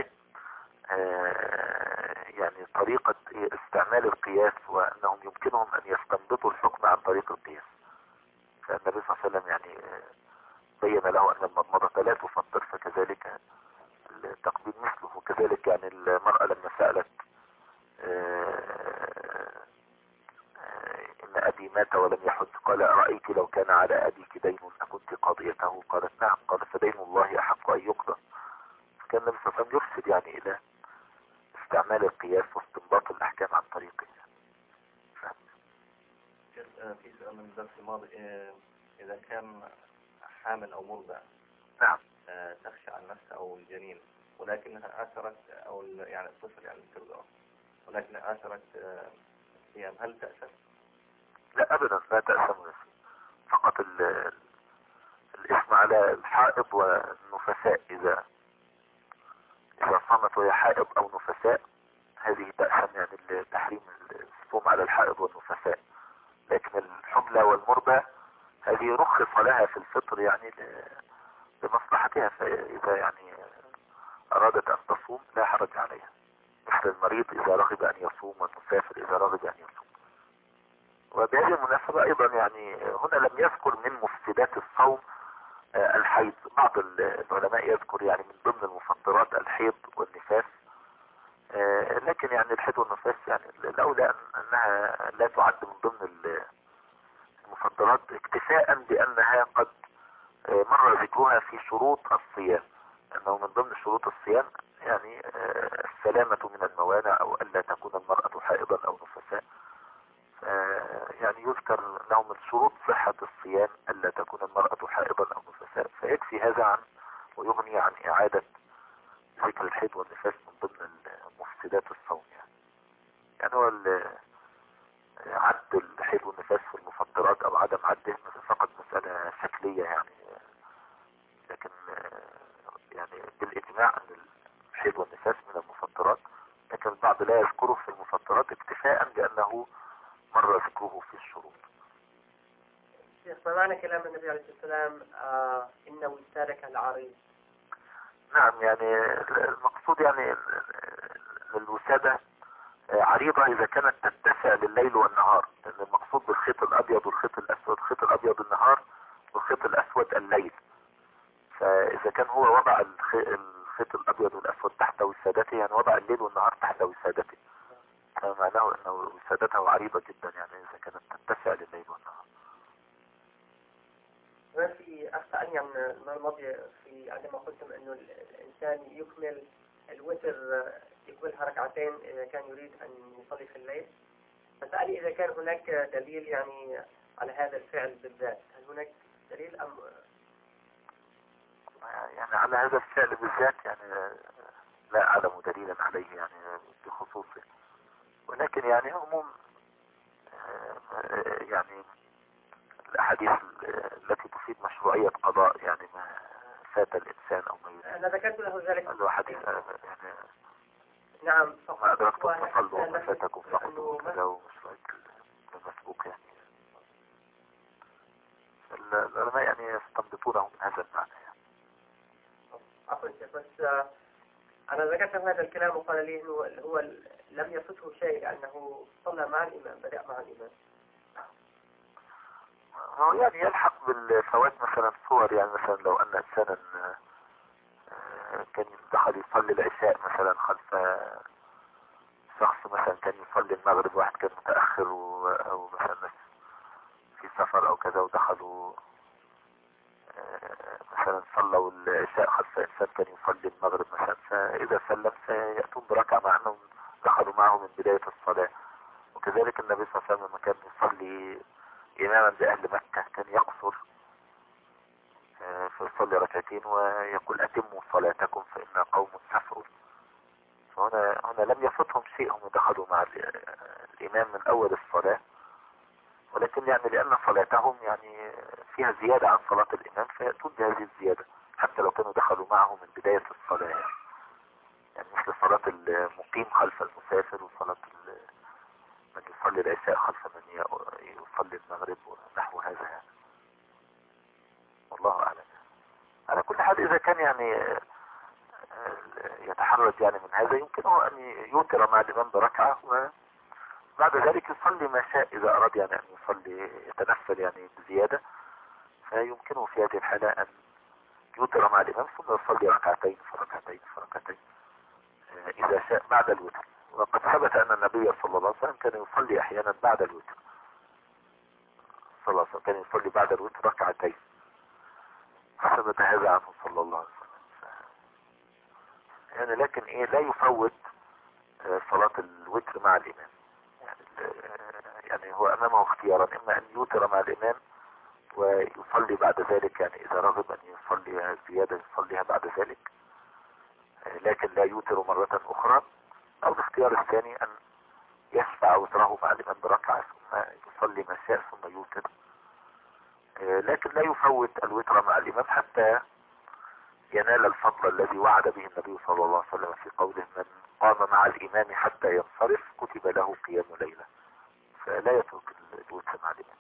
S1: يعني طريقة استعمال القياس، وأنهم يمكنهم أن يستنبطوا الحكم عن طريق القياس. فالنبي صلى الله عليه وسلم يعني بين له أن المضمضة لا تفطر، فكذلك التقبيل مثله. وكذلك يعني المرأة لما سألت إن أبي مات ولم يحج قال أرأيت لو كان على أبيك دين أكنت قاضيته؟ قالت نعم. قال فدين الله أحق أن يقضى. فكان النبي صلى الله عليه وسلم يرشد يعني إلى استعمال القياس واستنباط الأحكام عن طريقه.
S3: في سؤال من الدرس الماضي، إذا كان حامل أو مرضع
S1: نعم
S3: تخشى عن نفسها أو الجنين ولكنها آثرت أو يعني الطفل يعني ترضعه ولكنها آثرت صيام، هل تأثم؟
S1: لا أبدا لا تأثم، فقط الإثم على الحائض والنفساء. إذا إذا صامت وهي حائض أو نفساء هذه تأثم، يعني التحريم الصوم على الحائض والنفساء. لكن الحملة والمرضى هذه رخص لها في الفطر يعني لمصلحتها، فإذا يعني أرادت أن تصوم لا حرج عليها، مثل المريض إذا رغب أن يصوم والمسافر إذا رغب أن يصوم. وبهذه المناسبة أيضا يعني هنا لم يذكر من مفسدات الصوم الحيض. بعض العلماء يذكر يعني من ضمن المفطرات الحيض والنفاس، لكن يعني الحيض والنفاس يعني الأولى أنها لا تعد من ضمن المفطرات، اكتفاء بأنها قد مر ذكرها في شروط الصيام، أنه من ضمن شروط الصيام يعني السلامة من الموانع أو ألا تكون المرأة حائضا أو نفساء. يعني يذكر أنه من شروط صحة الصيام ألا تكون المرأة حائضا أو نفساء، فيكفي هذا عن ويغني عن إعادة ذكر الحيض والنفاس من ضمن مفسدات الصوم. يعني يعني هو عد الحيض والنفاس في المفطرات أو عدم عده فقط مسألة شكلية يعني، لكن يعني بالإجماع أن الحيض والنفاس من المفطرات، لكن البعض لا يذكره في المفطرات اكتفاء بأنه مر ذكره في الشروط.
S2: شيخ ما معنى كلام النبي عليه الصلاة والسلام آه إن وسادك العريض؟
S1: نعم يعني المقصود يعني الوسادة عريضة إذا كانت تتسع لليل والنهار، لأن المقصود بالخيط الأبيض والخيط الأسود الخيط الأبيض النهار والخيط الأسود الليل. فإذا كان هو وضع الخيط الأبيض والأسود تحت وسادته يعني وضع الليل والنهار تحت وسادته، فمعناه أنه وسادته عريضة جدا يعني إذا كانت تتسع لليل والنهار.
S2: ما في أخطأني عن المرة الماضية في عندما قلتم أنه الإنسان يكمل الوتر يكملها ركعتين إذا كان يريد أن يصلي في الليل، فسألي إذا كان هناك دليل يعني على هذا الفعل بالذات، هل هناك دليل أم
S1: يعني على هذا الفعل بالذات يعني لا أعلم دليلا عليه يعني بخصوصه، ولكن يعني عموم يعني الأحاديث التي تفيد مشروعية قضاء يعني ما فات الإنسان أو ما يريد.
S2: أنا ذكرت له ذلك.
S1: هذا حديث يعني
S2: نعم
S1: ما أدركتم فصلوا وما فاتكم فقدوا كذا ومشروعية المسبوق يعني. العلماء يعني يستنبطونه من هذا المعنى يعني.
S2: عفوا شيخ، بس أنا ذكرت هذا الكلام وقال لي إنه هو لم يفته شيء لأنه صلى مع الإمام، بدأ مع الإمام.
S1: هو يعني يلحق بالفوات مثلا صور، يعني مثلا لو أن إنسانا كان دخل يصلي العشاء مثلا خلف شخص مثلا كان يصلي المغرب، واحد كان متأخر و- او مثلا ناس في سفر او كذا ودخلوا آه، مثلا صلوا العشاء، خاصة انسان كان يصلي المغرب مثلا، فاذا سلم سيأتون بركعة مع انهم دخلوا معه من بداية الصلاة. وكذلك النبي صلى الله عليه وسلم لما كان يصلي اماما باهل مكة كان يقصر آه، فيصلي ركعتين ويقول اتموا صلاتكم فإن قوم سفروا. فهنا هنا لم يفوتهم شيء، هم دخلوا مع ال- الامام من اول الصلاة، ولكن يعني لان صلاتهم يعني فيها زيادة عن صلاة الامام فيأتون بهذه الزيادة حتى لو كانوا دخلوا معه من بداية الصلاة، يعني, يعني مثل صلاة المقيم خلف المسافر، وصلاة ال- من يصلي العشاء خلف من ي- يصلي المغرب ونحو هذا يعني. والله اعلم. على كل حال اذا كان يعني آه، يتحرج يعني من هذا، يمكنه ان يوتر مع الامام بركعة وبعد ذلك يصلي ما شاء اذا اراد يعني ان يصلي يتنفل يعني بزيادة، فيمكنه في هذه الحالة ان يوتر مع الامام ثم يصلي ركعتين فركعتين فركعتين آه، اذا شاء بعد الوتر. وقد ثبت ان النبي صلى الله عليه وسلم كان يصلي احيانا بعد الوتر، صلى الله عليه وسلم كان يصلي بعد الوتر ركعتين، ثبت هذا عنه صلى الله عليه وسلم. يعني لكن ايه لا يفوت آه، صلاة الوتر مع الامام، يعني, آه، يعني هو امامه اختيارا، اما ان يوتر مع الامام ويصلي بعد ذلك، يعني اذا رغب ان يصلي زيادة يصليها بعد ذلك آه، لكن لا يوتر مرة اخرى، او الاختيار الثاني ان يشفع وتره مع الامام بركعة ثم يصلي ما شاء ثم يوتر آه، لكن لا يفوت الوتر مع الامام حتى ينال الفضل الذي وعد به النبي صلى الله عليه وسلم في قوله من قام مع الامام حتى ينصرف كتب له قيام ليلة، فلا يترك الوتر مع الامام.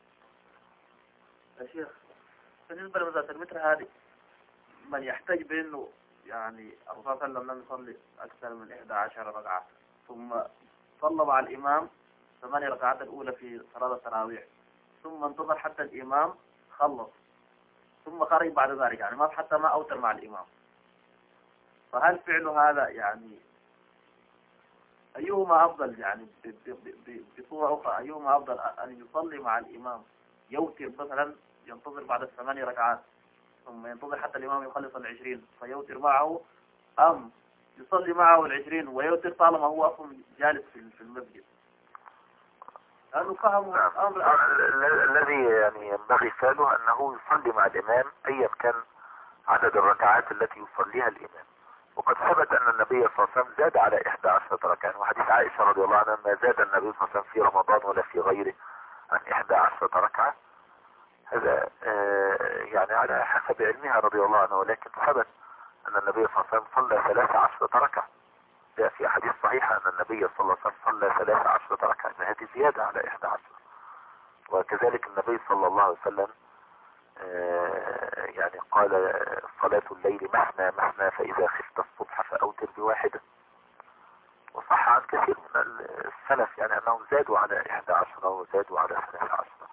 S4: يا شيخ بالنسبة لمسألة الوتر هذه، من يحتاج بأنه يعني الرسول صلى الله عليه وسلم لم يصلي أكثر من إحدى عشر ركعة ثم صلى مع الإمام ثمانية ركعات الأولى في صلاة التراويح، ثم انتظر حتى الإمام خلص ثم خرج بعد ذلك، يعني ما حتى ما أوتر مع الإمام، فهل فعل هذا يعني أيهما أفضل؟ يعني ب- ب- ب- بصورة أخرى أيهما أفضل، أن يصلي مع الإمام يوتر مثلا ينتظر بعد الثمانية ركعات ثم ينتظر حتى الإمام يخلص العشرين فيوتر معه، أم يصلي معه العشرين ويوتر طالما هو أصلا جالس في في المسجد؟ لأنه فهم أمر
S1: ال- الذي يعني ينبغي فعله انه يصلي مع الامام ايا كان عدد الركعات التي يصليها الامام. وقد ثبت ان النبي صلى الله عليه وسلم زاد على احدى عشرة ركعة، وحديث عائشة رضي الله عنها ما زاد النبي صلى الله عليه وسلم في رمضان ولا في غيره عن احدى عشرة ركعة. هذا آه، يعني على حسب علمها رضي الله عنها، ولكن ثبت ان النبي صلى الله عليه وسلم صلى ثلاث عشرة ركعة، جاء في حديث صحيح ان النبي صلى الله عليه وسلم صلى ثلاث عشرة ركعة، هذه زيادة على احدى عشرة. وكذلك النبي صلى الله عليه وسلم آه، يعني قال صلاة الليل مثنى مثنى فإذا خفت الصبح فأوتر بواحدة. وصح عن كثير من السلف يعني أنهم زادوا على إحدى عشرة وزادوا على ثلاث عشرة.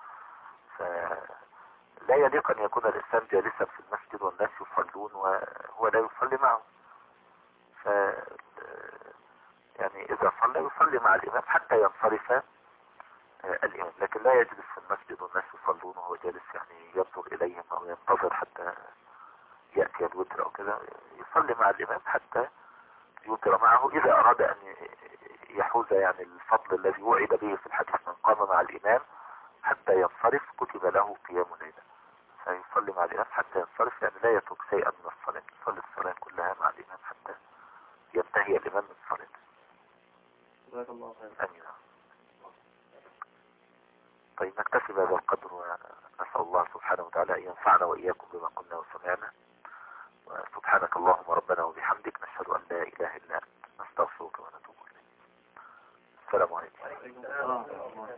S1: فلا يليق أن يكون الإنسان جالسا في المسجد والناس يصلون وهو لا يصلي معهم. ف يعني إذا صلى يصلي مع الإمام حتى ينصرف الإمام، لكن لا يجلس في المسجد والناس يصلون وهو جالس يعني ينظر إليهم أو ينتظر حتى يأتي الوتر أو كذا. يصلي مع الإمام حتى يوتر معه، إذا أراد أن يحوز يعني الفضل الذي وعد به في الحديث من قام مع الإمام حتى ينصرف كتب له قيام ليلة، فيصلي مع الإمام حتى ينصرف، يعني لا يترك شيئا من الصلاة، يصلي الصلاة كلها مع الإمام حتى ينتهي الإمام من صلاته.
S4: جزاك الله خير.
S1: آمين. طيب نكتفي بهذا القدر، ونسأل الله سبحانه وتعالى أن ينفعنا وإياكم بما قلنا وسمعنا. وسبحانك اللهم ربنا وبحمدك نشهد أن لا إله إلا أنت نستغفرك ونتوب إليك. السلام عليكم.